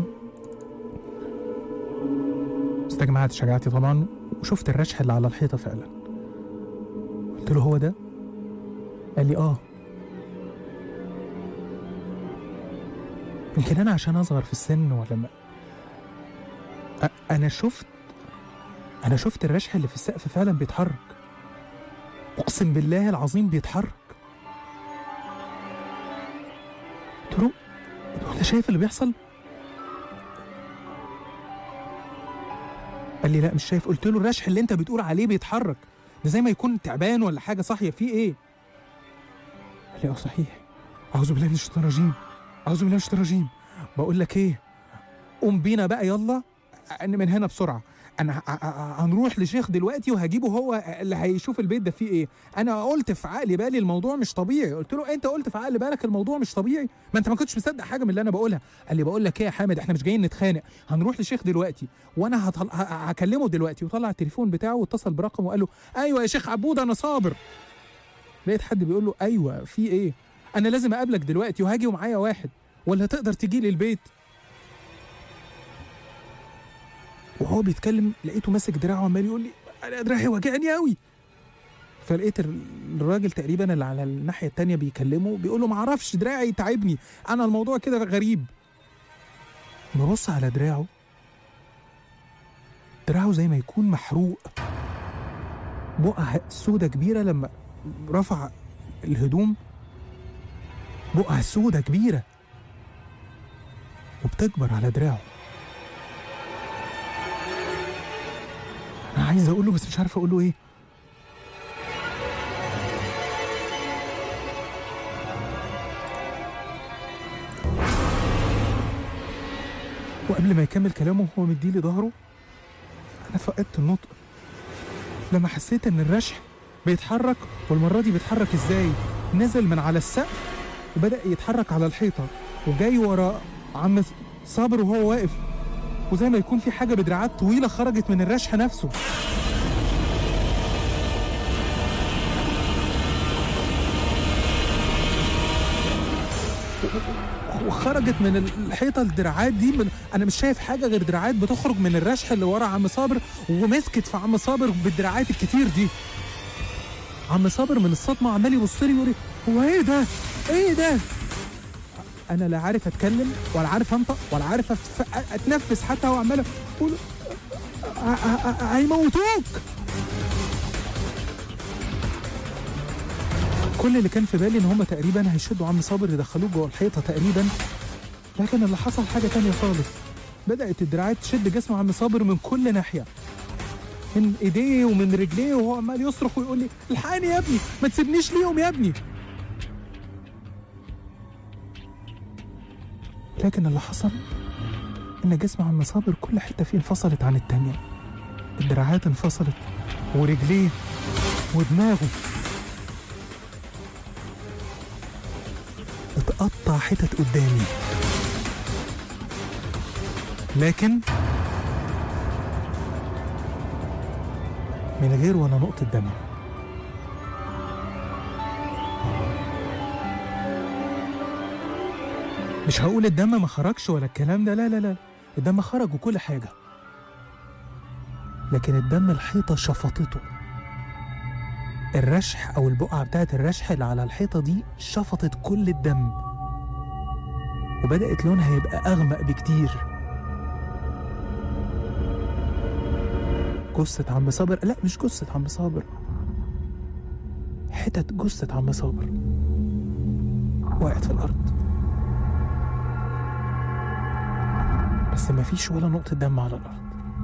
استجمعت شجاعتي طبعا وشفت الرشح اللي على الحيطه فعلا. قلت له هو ده؟ قال لي اه. يمكن انا عشان اصغر في السن ولا ما، انا شفت انا شفت الرشح اللي في السقف فعلا بيتحرك، اقسم بالله العظيم بيتحرك. قلت له انت شايف اللي بيحصل؟ قال لي لا مش شايف. قلت له الرشح اللي انت بتقول عليه بيتحرك ده زي ما يكون تعبان ولا حاجه صاحيه، فيه ايه؟ قال لي اه صحيح، اعوذ بالله من الشيطان الرجيم، اعوذ بالله من الشيطان الرجيم. بقول لك ايه، قوم بينا بقى يلا من هنا بسرعه، انا هنروح لشيخ دلوقتي وهجيبه هو اللي هيشوف البيت ده فيه ايه. انا قلت في عقلي بالي الموضوع مش طبيعي. قلت له انت قلت في عقل بالك الموضوع مش طبيعي؟ ما انت ما كنتش مصدق حاجه من اللي انا بقولها. قال لي بقول لك ايه يا حامد، احنا مش جايين نتخانق، هنروح لشيخ دلوقتي وانا هطل... هكلمه دلوقتي. وطلع التليفون بتاعه واتصل برقمه وقال له ايوه يا شيخ عبود انا صابر. لقيت حد بيقول له ايوه في ايه؟ انا لازم اقابلك دلوقتي وهاجي ومعايا واحد، ولا تقدر تجي لي البيت؟ وهو بيتكلم لقيته ماسك دراعه وعمال يقول لي انا دراعي وجعني قوي. فلقيت الراجل تقريبا اللي على الناحيه الثانيه بيكلمه بيقول له ما اعرفش دراعي تعبني، انا الموضوع كده غريب. ببص على دراعه، دراعه زي ما يكون محروق، بقعه سودة كبيره لما رفع الهدوم، بقعه سودة كبيره وبتكبر على دراعه. أنا عايز أقوله بس مش عارف أقوله إيه. وقبل ما يكمل كلامه وهو مديلي ظهره، أنا فقدت النطق لما حسيت إن الرشح بيتحرك، والمرة دي بيتحرك إزاي؟ نزل من على السقف وبدأ يتحرك على الحيطة وجاي ورا عم صابر وهو واقف، وزي ما يكون في حاجة بدراعات طويلة خرجت من الرشح نفسه. وخرجت من الحيطة الدراعات دي، من أنا مش شايف حاجة غير دراعات بتخرج من الرشح اللي ورا عم صابر، ومسكت في عم صابر بالدراعات الكتير دي. عم صابر من الصدمة عمال يبص لي ويقول لي هو إيه ده؟ إيه ده؟ أنا لا عارف أتكلم ولا عارف أنطق ولا عارف أتنفس حتى، هو عمال يقول هيموتوك. كل اللي كان في بالي إن هم تقريبا هيشدوا عم صابر يدخلوه جوه الحيطة تقريبا، لكن اللي حصل حاجة تانية خالص. بدأت الدراعات تشد جسم عم صابر من كل ناحية، من إيديه ومن رجليه، وهو عمال يصرخ ويقول لي الحقني يا ابني، ما تسيبنيش ليهم يا ابني. لكن اللي حصل إن جسم عم صابر كل حتة فيه انفصلت عن التانية، الدراعات انفصلت ورجليه ودماغه اتقطع حتت قدامي، لكن من غير ولا نقطة دم. مش هقول الدم ما خرجش ولا الكلام ده، لا لا لا، الدم خرج وكل حاجة، لكن الدم الحيطة شفطته. الرشح أو البقعة بتاعت الرشح اللي على الحيطة دي شفطت كل الدم، وبدأت لونها يبقى أغمق بكتير. جثة عم صابر، لا مش جثة عم صابر، حتت جثة عم صابر وقعت في الأرض، بس مفيش ولا نقطة دم على الأرض.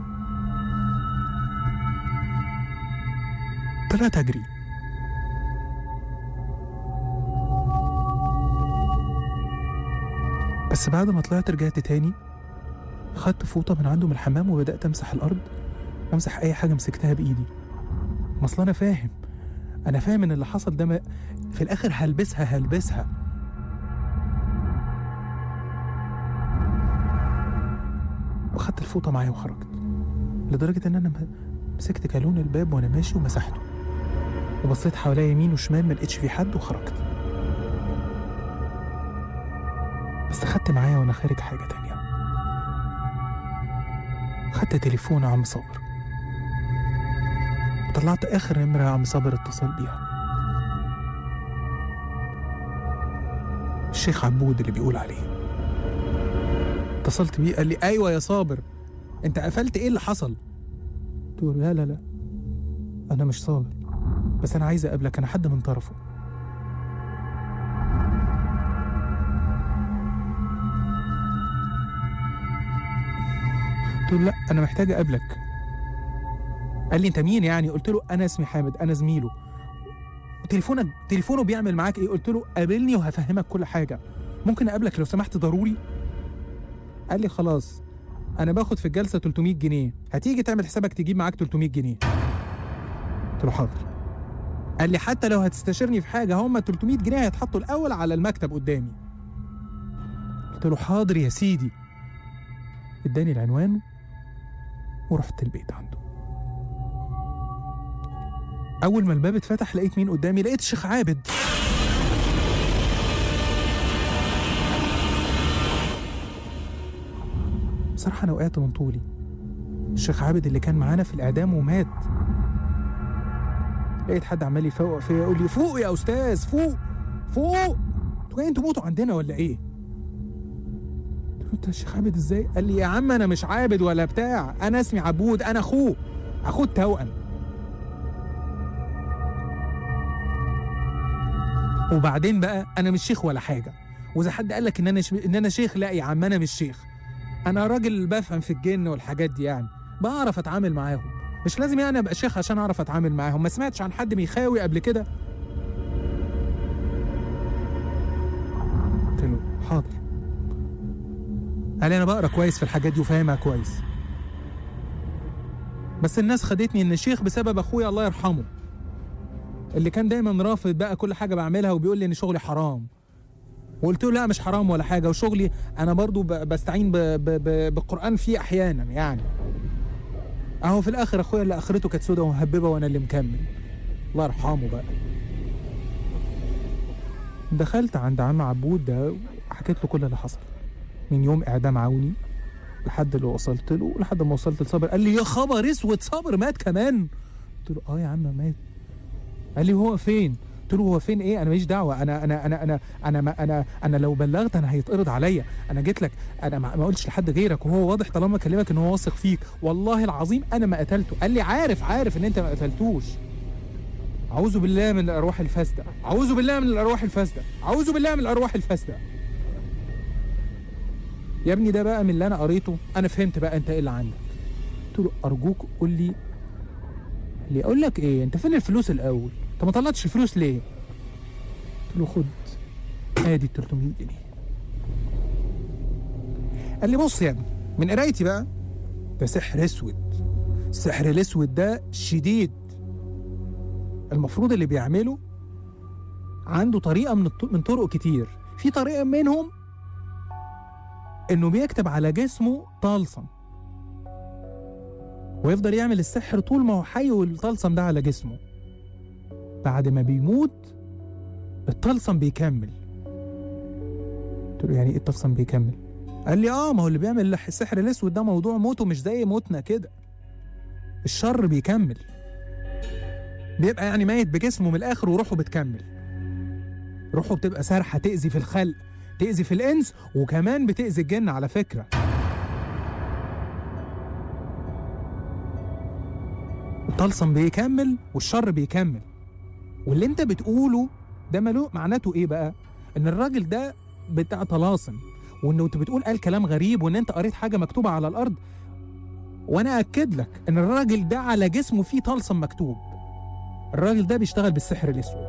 طلعت أجري، بس بعد ما طلعت رجعت تاني، خدت فوطة من عنده من الحمام وبدأت أمسح الأرض وأمسح أي حاجة مسكتها بإيدي. ما أصل أنا فاهم أنا فاهم إن اللي حصل ده في الآخر هلبسها هلبسها وخدت الفوطة معايا وخرجت، لدرجة إن أنا مسكت كالون الباب وأنا ماشي ومسحته، وبصيت حواليا يمين وشمال ما لقيتش في حد وخرجت. بس خدت معايا وأنا خارج حاجة تانية، خدت تليفون عم صابر وطلعت آخر نمرة عم صابر اتصل بيها، الشيخ عبود اللي بيقول عليه. اتصلت بيه قال لي أيوة يا صابر، أنت قفلت إيه اللي حصل؟ قلت له لا لا لا أنا مش صابر، بس أنا عايز أقابلك، أنا حد من طرفه. قلت له لا أنا محتاج أقابلك. قال لي أنت مين يعني؟ قلت له أنا اسمي حامد، أنا زميله. تليفونك تليفونه بيعمل معاك إيه؟ قلت له قابلني وهفهمك كل حاجة، ممكن أقابلك لو سمحت ضروري؟ قال لي خلاص أنا باخد في الجلسة تلتمية جنيه، هتيجي تعمل حسابك تجيب معاك تلتمية جنيه. قلت له حاضر. قال لي حتى لو هتستشيرني في حاجة هم تلتمية جنيه هيتحطوا الأول على المكتب قدامي. قلت له حاضر يا سيدي. اداني العنوان ورحت البيت عنده. أول ما الباب اتفتح لقيت مين قدامي؟ لقيت الشيخ عابد. بصراحة أنا وقعت من طولي. الشيخ عابد اللي كان معانا في الإعدام ومات. لقيت حد عمال يفوق فيا يقول لي فوق يا أستاذ، فوق فوق، انتوا جايين تموتوا عندنا ولا إيه؟ قلت له الشيخ عابد إزاي؟ قال لي يا عم أنا مش عابد ولا بتاع، أنا اسمي عبود، أنا أخوه، أخوه التوأم. وبعدين بقى أنا مش شيخ ولا حاجة، وإذا حد قال لك إن أنا ش... إن أنا شيخ، لا يا عم أنا مش شيخ، أنا راجل بفهم في الجن والحاجات دي، يعني بعرف أتعامل معاهم، مش لازم يعني أبقى شيخ عشان أعرف أتعامل معاهم. ما سمعتش عن حد بيخاوي قبل كده؟ قلت له حاضر. قال لي أنا بقرا كويس في الحاجات دي وفاهمها كويس، بس الناس خدتني إن شيخ بسبب أخويا الله يرحمه، اللي كان دايما رافض بقى كل حاجة بعملها وبيقول لي إن شغلي حرام. وقلت له لا مش حرام ولا حاجة، وشغلي أنا برضو بستعين ب ب ب بالقرآن فيه أحيانا يعني. أهو في الآخر أخويا اللي آخرته كانت سودة ومهببة وأنا اللي مكمل، الله يرحمه بقى. دخلت عند عم عبود ده وحكيت له كل اللي حصل من يوم إعدام عوني لحد اللي وصلت له، لحد ما وصلت لصابر. قال لي يا خبر اسود، صابر مات كمان؟ قلت له اه يا عم مات. قال لي هو فين؟ قلت له هو فين ايه؟ انا ماليش دعوه، انا انا انا انا انا ما انا انا لو بلغت انا هيتقرض عليا، انا جيت لك، انا ما قلتش لحد غيرك، وهو واضح طالما كلمك ان هو واثق فيك، والله العظيم انا ما قتلته. قال لي عارف عارف ان انت ما قتلتوش. اعوذ بالله من الارواح الفاسده، اعوذ بالله من الارواح الفاسده، اعوذ بالله من الارواح الفاسده. يا ابني ده بقى من اللي انا قريته انا فهمت بقى انت ايه اللي عندك. قلت له ارجوك قول لي. اللي اقول لك ايه، انت فين الفلوس الاول؟ انت ما طلعتش الفلوس ليه؟ قلت له خد ادي ال تلتمية جنيه. قال لي بص يا ابني من قرايتي بقى ده سحر اسود، السحر الاسود ده شديد، المفروض اللي بيعمله عنده طريقه من الط... من طرق كتير، في طريقه منهم انه بيكتب على جسمه طلسم ويفضل يعمل السحر طول ما هو حي والطلسم ده على جسمه. بعد ما بيموت الطلسم بيكمل. قلت له يعني ايه الطلسم بيكمل؟ قال لي اه ما هو اللي بيعمل السحر الاسود ده موضوع موته مش زي موتنا كده. الشر بيكمل، بيبقى يعني ميت بجسمه من الاخر وروحه بتكمل. روحه بتبقى سارحه تأذي في الخلق، تأذي في الانس، وكمان بتأذي الجن على فكره. الطلسم بيكمل والشر بيكمل. واللي انت بتقوله ده ملو معناته ايه بقى؟ ان الراجل ده بتاع طلاسم، وانه انت بتقول قال كلام غريب، وان انت قريت حاجه مكتوبه على الارض، وانا اكد لك ان الراجل ده على جسمه فيه طلسم مكتوب. الراجل ده بيشتغل بالسحر الاسود.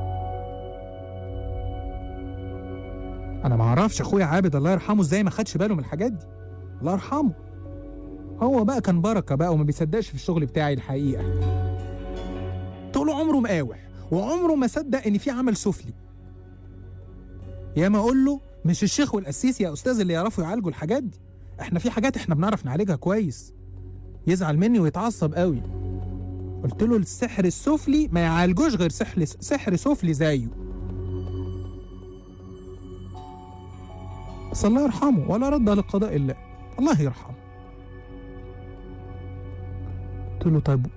انا ما اعرفش اخويا عابد الله يرحمه ازاي ما خدش باله من الحاجات دي. الله يرحمه، هو بقى كان بركه بقى وما بيصدقش في الشغل بتاعي الحقيقه. طول عمره مقاوح وعمره ما صدق ان في عمل سفلي. يا ما اقول له مش الشيخ والقسيس يا استاذ اللي يعرفوا يعالجوا الحاجات دي، احنا في حاجات احنا بنعرف نعالجها كويس. يزعل مني ويتعصب قوي. قلت له السحر السفلي ما يعالجوش غير سحر سحر سفلي زيه. بس الله يرحمه ولا رد لقضاء الله، الله يرحمه. قلت له طيب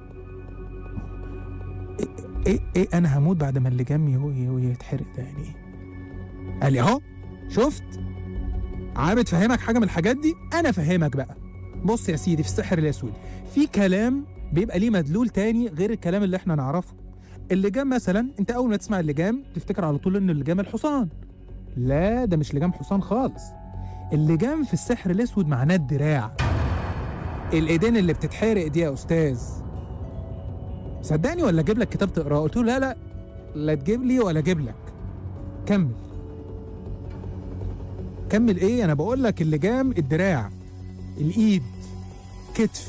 ايه ايه, إيه انا هموت بعد ما اللي جنبي ويتحرق ده يعني ايه؟ قال لي اهو شفت؟ عابد فهمك حاجه من الحاجات دي؟ انا فهمك بقى. بص يا سيدي، في السحر الاسود في كلام بيبقى ليه مدلول تاني غير الكلام اللي احنا نعرفه. اللجام مثلا، انت اول ما تسمع اللجام تفتكر على طول ان اللجام الحصان. لا، ده مش لجام حصان خالص. اللجام في السحر الاسود معناه الدراع، الايدين اللي بتتحرق دي يا استاذ. صدقني ولا اجيب لك كتاب تقراه؟ قلت له لا لا لا تجيب لي ولا اجيب لك، كمل. كمل ايه؟ انا بقول لك اللجام الدراع، الايد، كتف.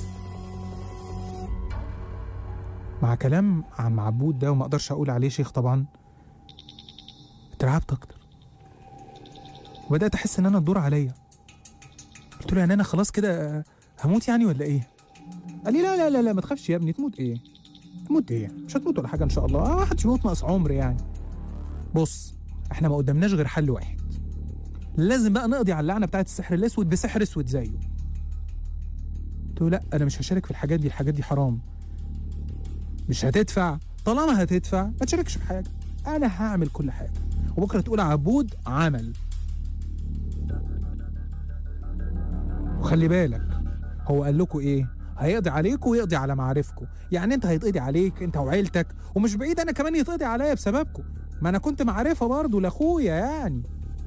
مع كلام عم عبود ده، وما اقدرش اقول عليه شيخ طبعا، اترعبت اكتر وبدات احس ان انا الدور عليا. قلت له يعني انا خلاص كده هموت يعني ولا ايه؟ قال لي لا لا لا لا ما تخافش يا ابني. تموت ايه؟ تموت ايه؟ مش هتموت ولا حاجه ان شاء الله، ما حدش بيموت ناقص عمر يعني. بص احنا ما قدامناش غير حل واحد، لازم بقى نقضي على اللعنه بتاعت السحر الاسود بسحر اسود زيه. قلت له لا انا مش هشارك في الحاجات دي، الحاجات دي حرام. مش هتدفع؟ طالما هتدفع ما تشاركش في حاجه، انا هعمل كل حاجه وبكره تقول عبود عمل. وخلي بالك هو قال لكم ايه؟ هيقضي عليكم ويقضي على معارفكم. يعني انت هيتقضي عليك انت وعيلتك، ومش بعيد انا كمان يتقضي عليا بسببكم، ما انا كنت معرفه برضه لاخويا يعني.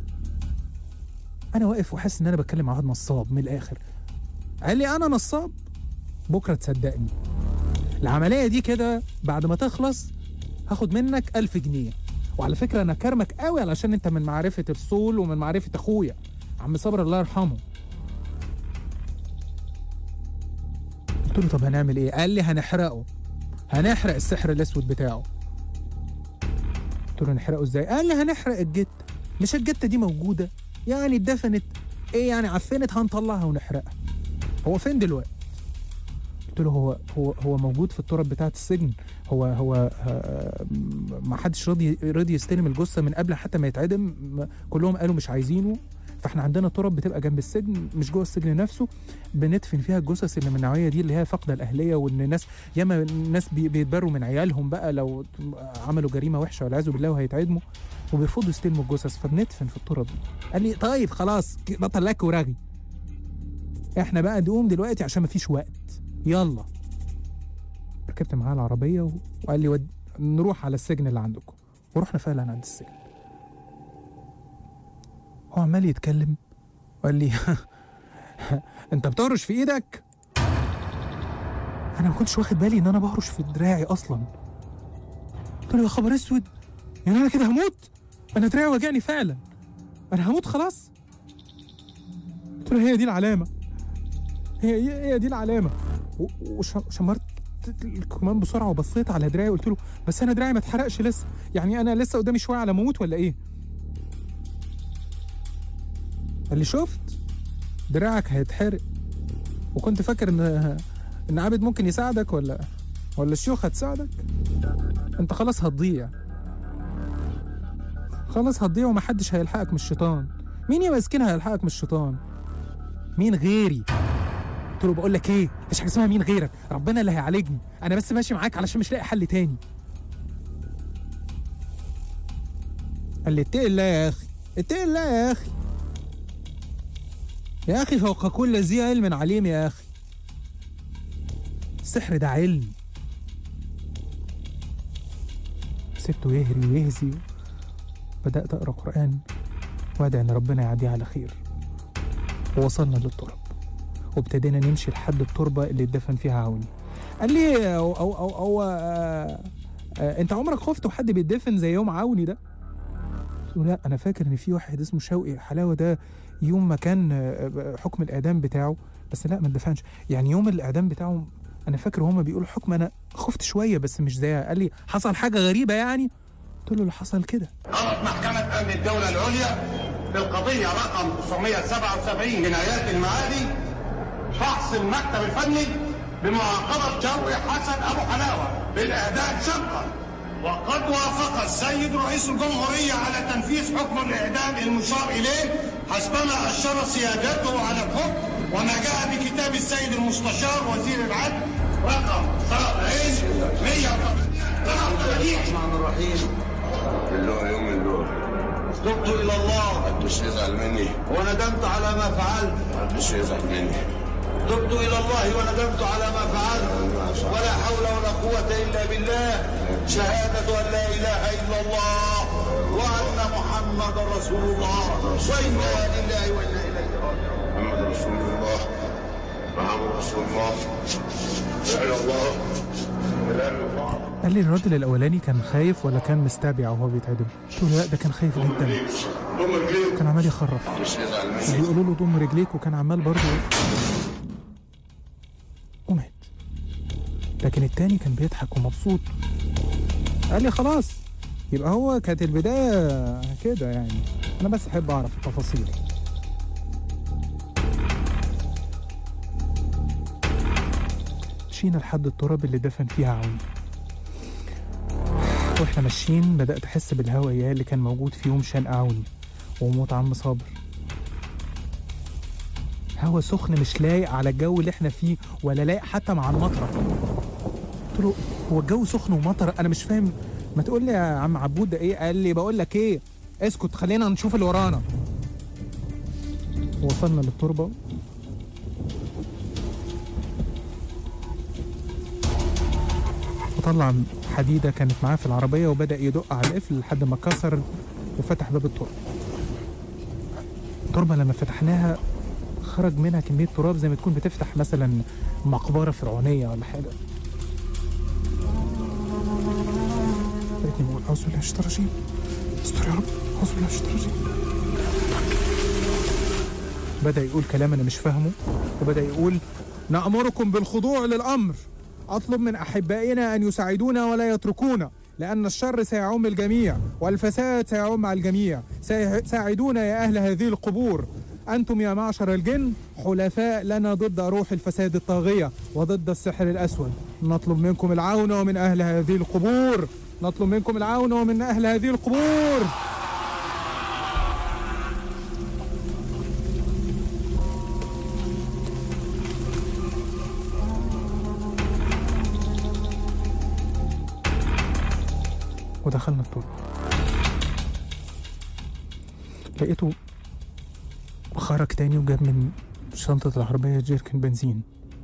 انا واقف وحاسس ان انا بتكلم مع واحد نصاب من الاخر. قال لي انا نصاب؟ بكره تصدقني العمليه دي كده بعد ما تخلص هاخد منك ألف جنيه. وعلى فكره انا كرمك قوي علشان انت من معرفه الصول ومن معرفه اخويا عم صبر الله يرحمه. قلت له طب هنعمل ايه؟ قال لي هنحرقه، هنحرق السحر الاسود بتاعه. قلت له نحرقه ازاي؟ قال لي هنحرق الجته. مش الجته دي موجوده يعني اتدفنت ايه يعني عفنت، هنطلعها ونحرقها. هو فين دلوقتي؟ قلت له هو هو هو موجود في التراب بتاعه السجن. هو هو ما حدش راضي راضي يستلم الجثه من قبل حتى ما يتعدم، كلهم قالوا مش عايزينه. فاحنا عندنا تراب بتبقى جنب السجن مش جوه السجن نفسه، بندفن فيها الجثث اللي من النوعيه دي اللي هي فاقده الاهليه، وان الناس ياما الناس بيتبروا من عيالهم بقى لو عملوا جريمه وحشه والعياذ بالله وهيتعدموا، وبيرفضوا يستلموا الجثث، فبندفن في التراب دي. قال لي طيب خلاص بطل لك ورغي، احنا بقى نقوم دلوقتي عشان مفيش وقت، يلا. ركبت معاه العربيه وقال لي ود... نروح على السجن اللي عندكم. ورحنا فعلا عند السجن. هو عمال يتكلم وقال لي انت بتهرش في ايدك؟ انا ما كنتش واخد بالي ان انا بهرش في دراعي اصلا. قلت له يا خبر اسود، يعني انا كده هموت؟ انا دراعي وجعني فعلا، انا هموت خلاص. قلت له هي دي العلامه، هي هي دي العلامه. وشمرت كمان بسرعه وبصيت على دراعي وقلت له بس انا دراعي ما اتحرقش لسه، يعني انا لسه قدامي شويه على ما اموت ولا ايه؟ قال لي شفت دراعك هيتحرق، وكنت فاكر ان ان عابد ممكن يساعدك ولا ولا الشيوخ هتساعدك؟ انت خلاص هتضيع، خلاص هتضيع ومحدش هيلحقك من الشيطان، مين يا مسكين هيلحقك من الشيطان؟ مين غيري؟ قلت له بقول لك ايه، مفيش حاجه اسمها مين غيرك، ربنا اللي هيعالجني، انا بس ماشي معاك علشان مش لاقي حل تاني. قال لي اتقي الله يا اخي، اتقي الله يا اخي، يا اخي فوق كل ذي علم عليم يا اخي، السحر ده علم. سبته يهري ويهزي، بدأت أقرأ قرآن وأدعي إن ربنا يعديه على خير. ووصلنا للتراب وابتدينا نمشي لحد التربة اللي اتدفن فيها عوني. قال لي أو أو أو, أو آه آه أنت عمرك خفت وحد بيتدفن زي يوم عوني ده؟ قلت له لا، أنا فاكر إن في واحد اسمه شوقي حلاوة ده يوم ما كان حكم الإعدام بتاعه، بس لا ما اتدفنش. يعني يوم الإعدام بتاعه أنا فاكر هما بيقولوا حكم، أنا خفت شوية بس مش زيها. قال لي حصل حاجة غريبة يعني؟ قلت له اللي حصل كده. قررت محكمة أمن الدولة العليا بالقضية رقم تسعمائة وسبعة وسبعين جنايات المعادي فحص المكتب الفني بمعاقبة شوقي حسن أبو حلاوة بالإعدام شقا، وقد وافق السيد رئيس الجمهورية على تنفيذ حكم الإعدام المشار إليه حسبما أشار سيادته على الحكم وما جاء بكتاب السيد المستشار وزير العدل رقم مئة وثمانية. الرحمن الرحيم. بالله يوم اللوح. تبت إلى الله. محدش يزعل مني. وندمت على ما فعلت. محدش يزعل مني. تبت إلى الله وندمت على ما فعلت. ولا حول ولا قوة إلا بالله. شهادة أن لا إله إلا الله وأن محمد رسول الله وإنا لله وإنا إليه راجعون. محمد رسول الله. محمد رسول الله. لا إله إلا الله. لا إله إلا الله. قال لي الراجل الأولاني كان خايف ولا كان مستبيع وهو بيتعدم؟ قلت له لا، ده كان خايف جدا، كان عمال يخرف، بيقولوا له ضم رجليك وكان عمال برضه ومات. لكن التاني كان بيضحك ومبسوط. قال لي خلاص يبقى هو كانت البداية كده يعني، أنا بس أحب أعرف التفاصيل. مشينا لحد التراب اللي دفن فيها عوني، واحنا ماشيين بدأت أحس بالهوا إياه اللي كان موجود في يوم شان عوني وموت عم صابر. هوا سخن مش لايق على الجو اللي احنا فيه ولا لايق حتى مع المطره. قلت له هو الجو سخن ومطر، انا مش فاهم، ما تقول لي يا عم عبود ده ايه؟ قال لي بقول لك ايه، اسكت خلينا نشوف اللي ورانا. وصلنا للتربه وطلع حديده كانت معاه في العربيه وبدا يدق على القفل لحد ما كسر وفتح باب التربه. التربه لما فتحناها خرج منها كميه تراب زي ما تكون بتفتح مثلا مقبره فرعونيه ولا حاجه. لقيتني بقول اعوذ بالله من الشيطان الرجيم، استر يا رب، اعوذ بالله من الشيطان الرجيم. بدا يقول كلام انا مش فاهمه، وبدا يقول نأمركم بالخضوع للامر، اطلب من احبائنا ان يساعدونا ولا يتركونا، لأن الشر سيعم الجميع والفساد سيعم على الجميع، ساعدونا يا أهل هذه القبور، أنتم يا معشر الجن حلفاء لنا ضد روح الفساد الطاغية وضد السحر الأسود، نطلب منكم العون ومن أهل هذه القبور، نطلب منكم العون ومن أهل هذه القبور. ودخلنا التربة، لقيته خرج تاني وجاب من شنطة العربية جيركن بنزين.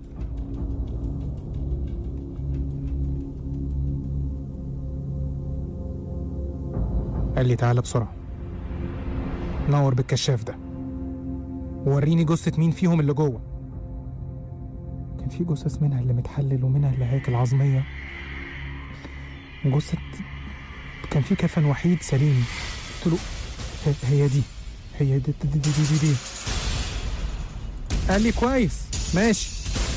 قال لي تعالى بسرعة نور بالكشاف ده ووريني جثة مين فيهم اللي جوه. كان في جثث منها اللي متحلل ومنها اللي هيكل عظمية، جثة كان في كفن وحيد سليم. قلت له هي دي هي دي دي, دي, دي, دي, دي. قال لي كويس ماشي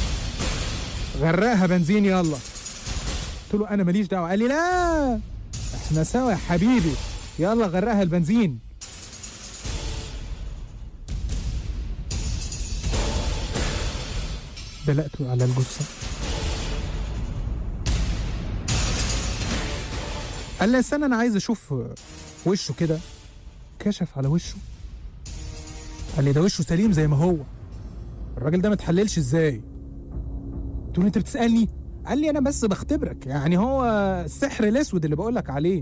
غرقها بنزين يلا. قلت له انا ماليش دعوه. قال لي لا احنا سوا يا حبيبي، يلا غرقها البنزين. دلقت على الجثه، قال لي استنى انا عايز اشوف وشه كده. كشف على وشه قال لي ده وشه سليم زي ما هو، الراجل ده ما اتحللش ازاي؟ قلت له انت بتسالني؟ قال لي انا بس بختبرك، يعني هو السحر الاسود اللي بقولك عليه.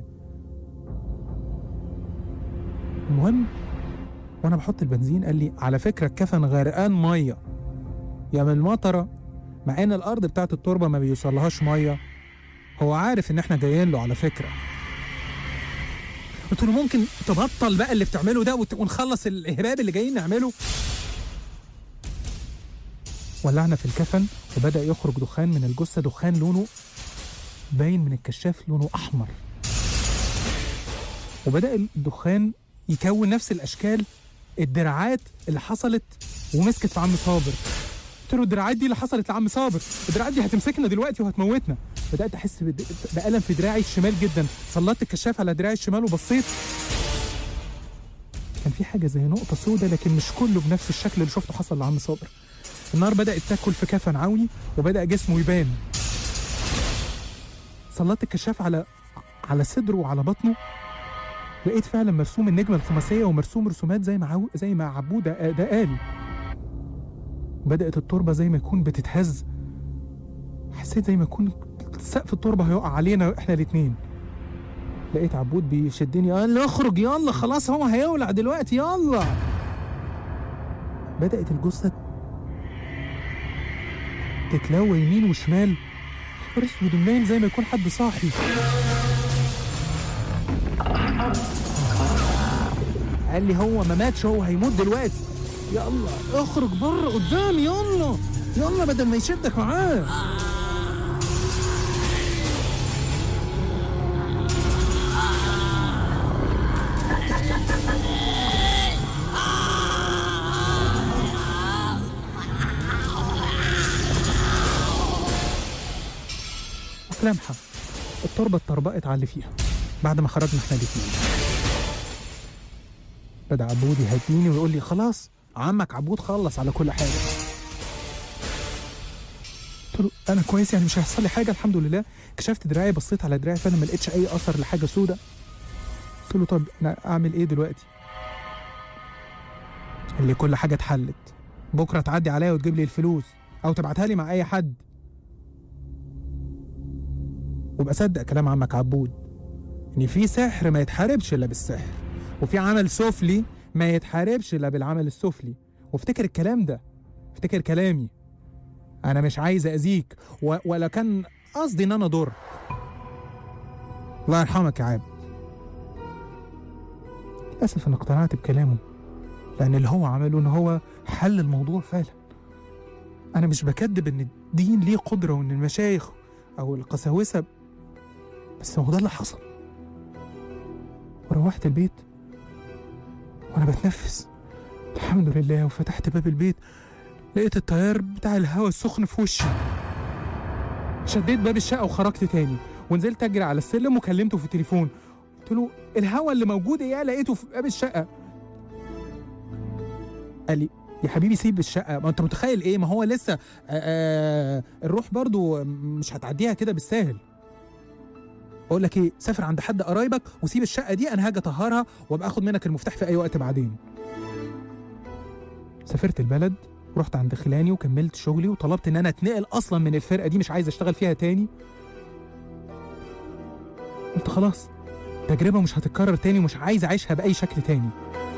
المهم وانا بحط البنزين قال لي على فكره الكفن غرقان ميه يا من المطره، مع ان الارض بتاعت التربه ما بيوصلهاش ميه، هو عارف ان احنا جايين له على فكره. قلت له ممكن تبطل بقى اللي بتعمله ده ونخلص الاهباب اللي جايين نعمله؟ ولعنا في الكفن وبدأ يخرج دخان من الجثة، دخان لونه باين من الكشاف لونه أحمر، وبدأ الدخان يكون نفس الأشكال الدراعات اللي حصلت ومسكت في عم صابر. قلت له الدراعات دي اللي حصلت لعم صابر، الدراعات دي هتمسكنا دلوقتي وهتموتنا. بدأت أحس بألم في دراعي الشمال جدا، سلطت الكشاف على دراعي الشمال وبصيت، كان في حاجة زي نقطة سودة لكن مش كله بنفس الشكل اللي شفته حصل لعم صابر. النار بدأت تاكل في كفن عوني وبدأ جسمه يبان. سلطت الكشاف على على صدره وعلى بطنه، لقيت فعلا مرسوم النجمة الخماسية ومرسوم رسومات زي ما عو... زي ما عبودة ده قال. بدأت التربة زي ما يكون بتتهز، حسيت زي ما يكون سقف التربة هيقع علينا احنا الاتنين. لقيت عبود بيشدني قال لي اخرج يلا خلاص هو هيولع دلوقتي يلا. بدأت الجثة تتلوى يمين وشمال، نهار اسود ومنيل زي ما يكون حد صاحي. قال لي هو ما ماتش، هو هيموت دلوقتي، يلا اخرج بره قدام يلا يلا بدل ما يشدك معاه. في لمحة التربة اتطربقت على اللي فيها بعد ما خرجنا احنا الاتنين. بدأ عبود يهديني ويقول لي خلاص عمك عبود خلص على كل حاجة. قلت له أنا كويس يعني مش هيحصل لي حاجة الحمد لله. كشفت دراعي بصيت على دراعي فأنا ما لقيتش أي أثر لحاجة سودة. قلت له طب أنا أعمل إيه دلوقتي؟ قال لي كل حاجة اتحلت، بكرة تعدي عليا وتجيب لي الفلوس أو تبعتها لي مع أي حد. وابقى صدق كلام عمك عبود ان في سحر ما يتحاربش الا بالسحر، وفي عمل سفلي ما يتحاربش الا بالعمل السفلي. وافتكر الكلام ده، افتكر كلامي، انا مش عايز اذيك و... ولا كان قصدي ان انا اضرك. الله يرحمك يا عابد. للاسف انا اقتنعت بكلامه، لان اللي هو عمله ان هو حل الموضوع فعلا. انا مش بكذب ان الدين ليه قدره وان المشايخ او القساوسه، بس هو ده اللي حصل. وروحت البيت وانا بتنفس الحمد لله، وفتحت باب البيت لقيت التيار بتاع الهواء السخن في وشي. شديت باب الشقه وخرجت تاني ونزلت اجري على السلم وكلمته في التليفون. قلت له الهواء اللي موجود ايه؟ لقيته في باب الشقه. قال لي يا حبيبي سيب الشقه، ما انت متخيل ايه؟ ما هو لسه آآ آآ الروح برضو مش هتعديها كده بالساهل. اقول لك ايه، سافر عند حد قرايبك وسيب الشقه دي، انا هاجي اطهرها وابقى اخد منك المفتاح في اي وقت بعدين. سافرت البلد ورحت عند خلاني وكملت شغلي وطلبت ان انا اتنقل اصلا من الفرقه دي، مش عايز اشتغل فيها تاني. قلت خلاص تجربه مش هتتكرر تاني ومش عايز اعيشها باي شكل تاني.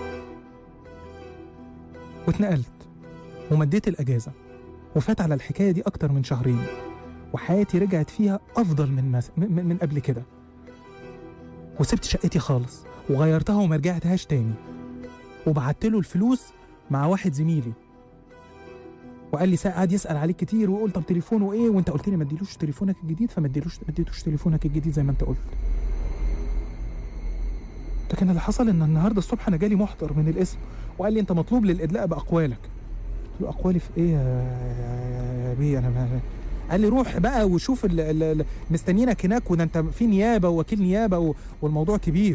واتنقلت ومديت الاجازه، وفات على الحكايه دي اكتر من شهرين، وحياتي رجعت فيها افضل من مس... من, من قبل كده. وسبت شقتي خالص وغيرتها وما رجعتهاش تاني، وبعت له الفلوس مع واحد زميلي، وقال لي قعد يسال عليك كتير ويقول طب تليفونه ايه، وانت قلت لي ما اديلوش تليفونك الجديد، فما اديلوش ما اديتوش تليفونك الجديد زي ما انت قلت. لكن اللي حصل ان النهارده الصبح انا جالي محضر من القسم وقال لي انت مطلوب للادلاء باقوالك. قلت له اقوالي في ايه يا بيه؟ انا ما... قال لي روح بقى وشوف ال ال مستنيينك هناك، وده انت في نيابه ووكيل نيابه والموضوع كبير.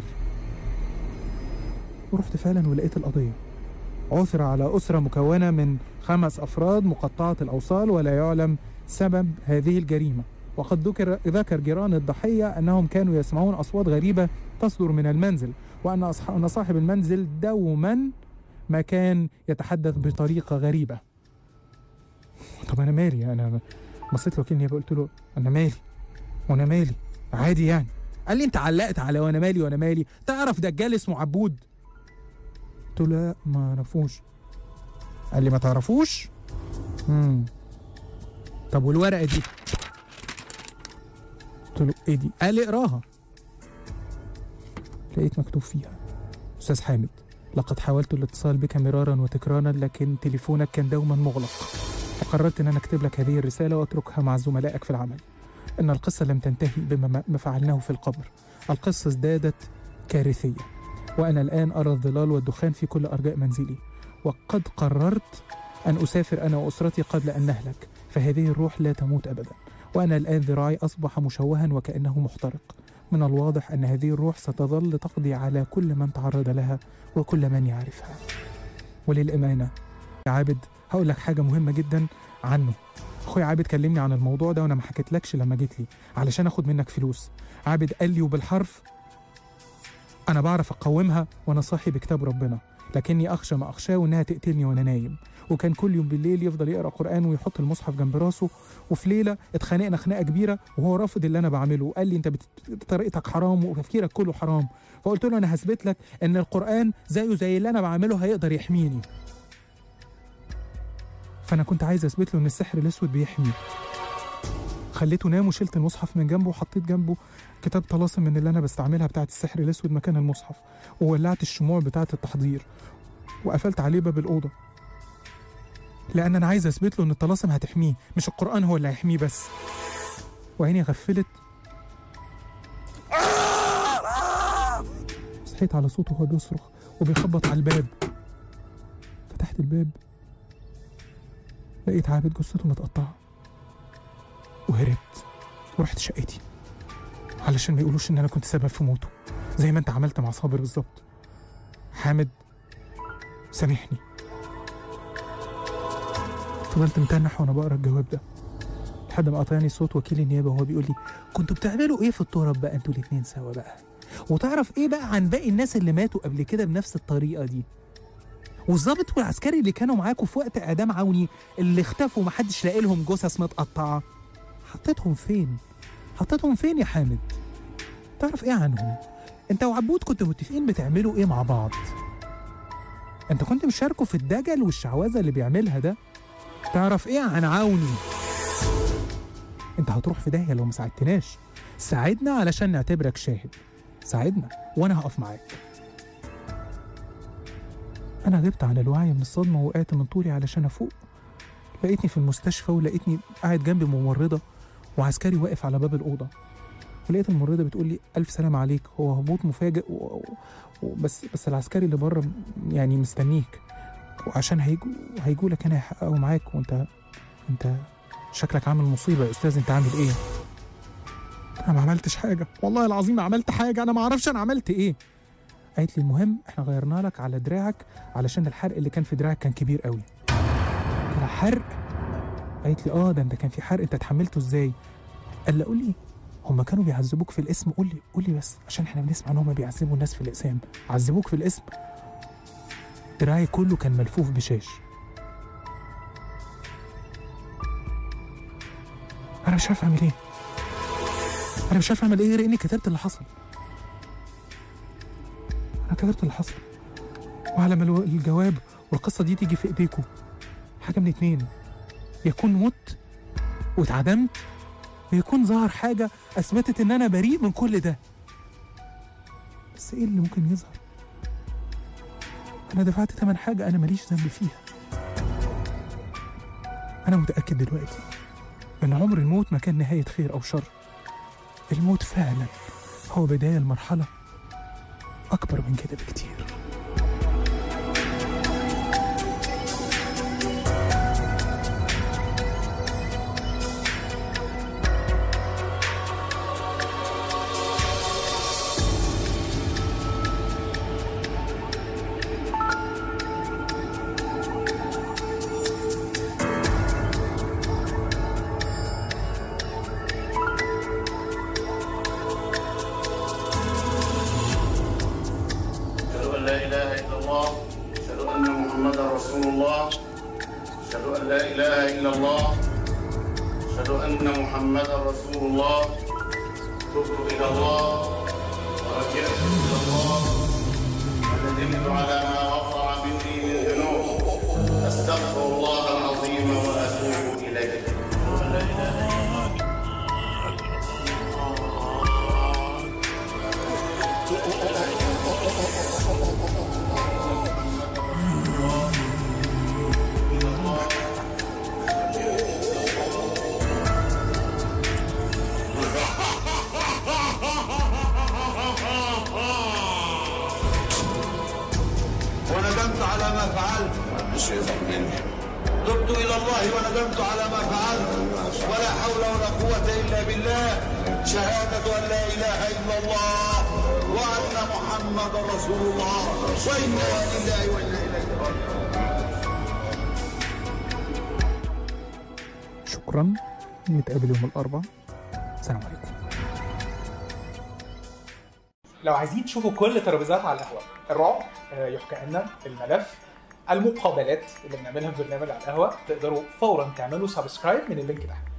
ورحت فعلا ولقيت القضيه. عثر على اسره مكونه من خمس افراد مقطعه الاوصال ولا يعلم سبب هذه الجريمه. وقد ذكر ذكر جيران الضحيه انهم كانوا يسمعون اصوات غريبه تصدر من المنزل، وان اصحاب صاحب المنزل دوما ما كان يتحدث بطريقة غريبة. طب أنا مالي؟ أنا بصيت له كأني قلت له أنا مالي وأنا مالي عادي يعني. قال لي أنت علقت على وأنا مالي وأنا مالي، تعرف دجال اسمه عبود؟ قلت له لا ما أعرفوش. قال لي ما تعرفوش؟ امم طب والورقة دي؟ قلت له ايه دي؟ قال لي اقراها. لقيت مكتوب فيها: أستاذ حامد، لقد حاولت الاتصال بك مرارا وتكرارا لكن تليفونك كان دوما مغلق، فقررت ان انا اكتب لك هذه الرسالة واتركها مع زملائك في العمل. ان القصة لم تنتهي بما ما فعلناه في القبر، القصة ازدادت كارثية، وانا الان ارى الظلال والدخان في كل ارجاء منزلي، وقد قررت ان اسافر انا واسرتي قبل ان نهلك، فهذه الروح لا تموت ابدا، وانا الان ذراعي اصبح مشوها وكانه محترق. من الواضح أن هذه الروح ستظل تقضي على كل من تعرض لها وكل من يعرفها. وللأمانة يا عابد هقول لك حاجة مهمة جدا عنه. أخوي عابد كلمني عن الموضوع ده وأنا ما حكيتلكش لما جيت لي علشان أخد منك فلوس. عابد قال لي وبالحرف: أنا بعرف أقومها وأنا صاحي بكتاب ربنا، لكني أخشى ما أخشاه وإنها تقتلني وأنا نايم. وكان كل يوم بالليل يفضل يقرأ قرآن ويحط المصحف جنب راسه. وفي ليلة اتخانقنا خناقة كبيرة وهو رافض اللي أنا بعمله، وقال لي أنت بت... طريقتك حرام وتفكيرك كله حرام. فقلت له أنا هثبت لك إن القرآن زيه زي اللي أنا بعمله هيقدر يحميني. فأنا كنت عايز أثبت له إن السحر الأسود بيحمي. خليته نام وشلت المصحف من جنبه وحطيت جنبه كتاب طلاسم من اللي أنا بستعملها بتاعة السحر الأسود مكان المصحف، وولعت الشموع بتاعة التحضير وقفلت عليه باب الأوضة، لأن أنا عايز أثبت له إن الطلاسم هتحميه مش القرآن هو اللي هيحميه بس. وعيني غفلت، صحيت على صوته وهو بيصرخ وبيخبط على الباب. فتحت الباب لقيت عابد جثته متقطعة، وهربت ورحت شقتي علشان ما يقولوش إن أنا كنت سبب في موته زي ما أنت عملت مع صابر بالظبط. حامد سامحني. فضلت متنح وانا بقرا الجواب ده لحد ما قطعني صوت وكيل النيابه وهو بيقول لي: كنتوا بتعملوا ايه في التراب بقى انتوا الاثنين سوا بقى؟ وتعرف ايه بقى عن باقي الناس اللي ماتوا قبل كده بنفس الطريقه دي؟ والظابط والعسكري اللي كانوا معاكوا في وقت اعدام عوني اللي اختفوا ومحدش لاقي لهم جثث متقطعه، حطيتهم فين؟ حطيتهم فين يا حامد؟ تعرف ايه عنهم؟ انت وعبود كنتوا متفقين بتعملوا ايه مع بعض؟ انت كنت مشاركه في الدجل والشعوذه اللي بيعملها ده؟ تعرف ايه عن عوني؟ انت هتروح في داهيه لو ما ساعدتناش. ساعدنا علشان نعتبرك شاهد، ساعدنا وانا هقف معاك. انا غبت على الوعي من الصدمه ووقعت من طولي علشان افوق. لقيتني في المستشفى ولقيتني قاعد جنبي ممرضه وعسكري واقف على باب الاوضه، ولقيت الممرضه بتقول لي: الف سلام عليك، هو هبوط مفاجئ و... و... بس بس العسكري اللي بره يعني مستنيك وعشان هيجوا هيجوا لك هنا يحققوا معاك، وانت انت شكلك عامل مصيبه يا استاذ، انت عامل ايه؟ انا ما عملتش حاجه، والله العظيم ما عملت حاجه، انا ما اعرفش انا عملت ايه. قالت لي: المهم احنا غيرنا لك على دراعك علشان الحرق اللي كان في دراعك كان كبير قوي. قلت: حرق؟ قالت لي: اه ده انت كان في حرق، انت اتحملته ازاي؟ قال لي: قول لي هم كانوا بيعذبوك في القسم؟ قول لي قول لي بس عشان احنا بنسمع ان هم بيعذبوا الناس في الاقسام. عذبوك في القسم؟ دراعي كله كان ملفوف بشاش. انا مش عارف اعمل ايه، انا مش عارف اعمل ايه غير اني كتبت اللي حصل. انا كتبت اللي حصل، وعلى ما الجواب والقصه دي تيجي في ايديكم حاجه من اتنين: يكون مت واتعدمت، ويكون ظهر حاجه اثبتت ان انا بريء من كل ده. بس ايه اللي ممكن يظهر؟ أنا دفعت ثمن حاجة أنا ماليش ذنب فيها. أنا متأكد دلوقتي إن عمر الموت ما كان نهاية خير أو شر. الموت فعلا هو بداية المرحلة أكبر من كده بكتير. محمدا رسول الله. أشهد أن لا إله إلا الله. أشهد أن محمدا رسول الله. تبت إلى الله ورجعت إلى الله وندمت على ما وقع مني من ذنوب. أستغفر الله العظيم وأتوب إليه. وندمت على ما فعلت. تبت إلى الله وندمت على ما فعلت. ولا حول ولا قوة إلا بالله. شهادة أن لا إله إلا الله وأن محمد رسول الله وإنا لله وإنا إليه راجعون. شكرا، نتقابل يوم الأربعاء. السلام عليكم. لو عايزين تشوفوا كل ترابيزات على القهوة، الرعب، يحكى لنا الملف، المقابلات اللي بنعملها في برنامج على القهوة، تقدروا فورا تعملوا سبسكرايب من اللينك ده.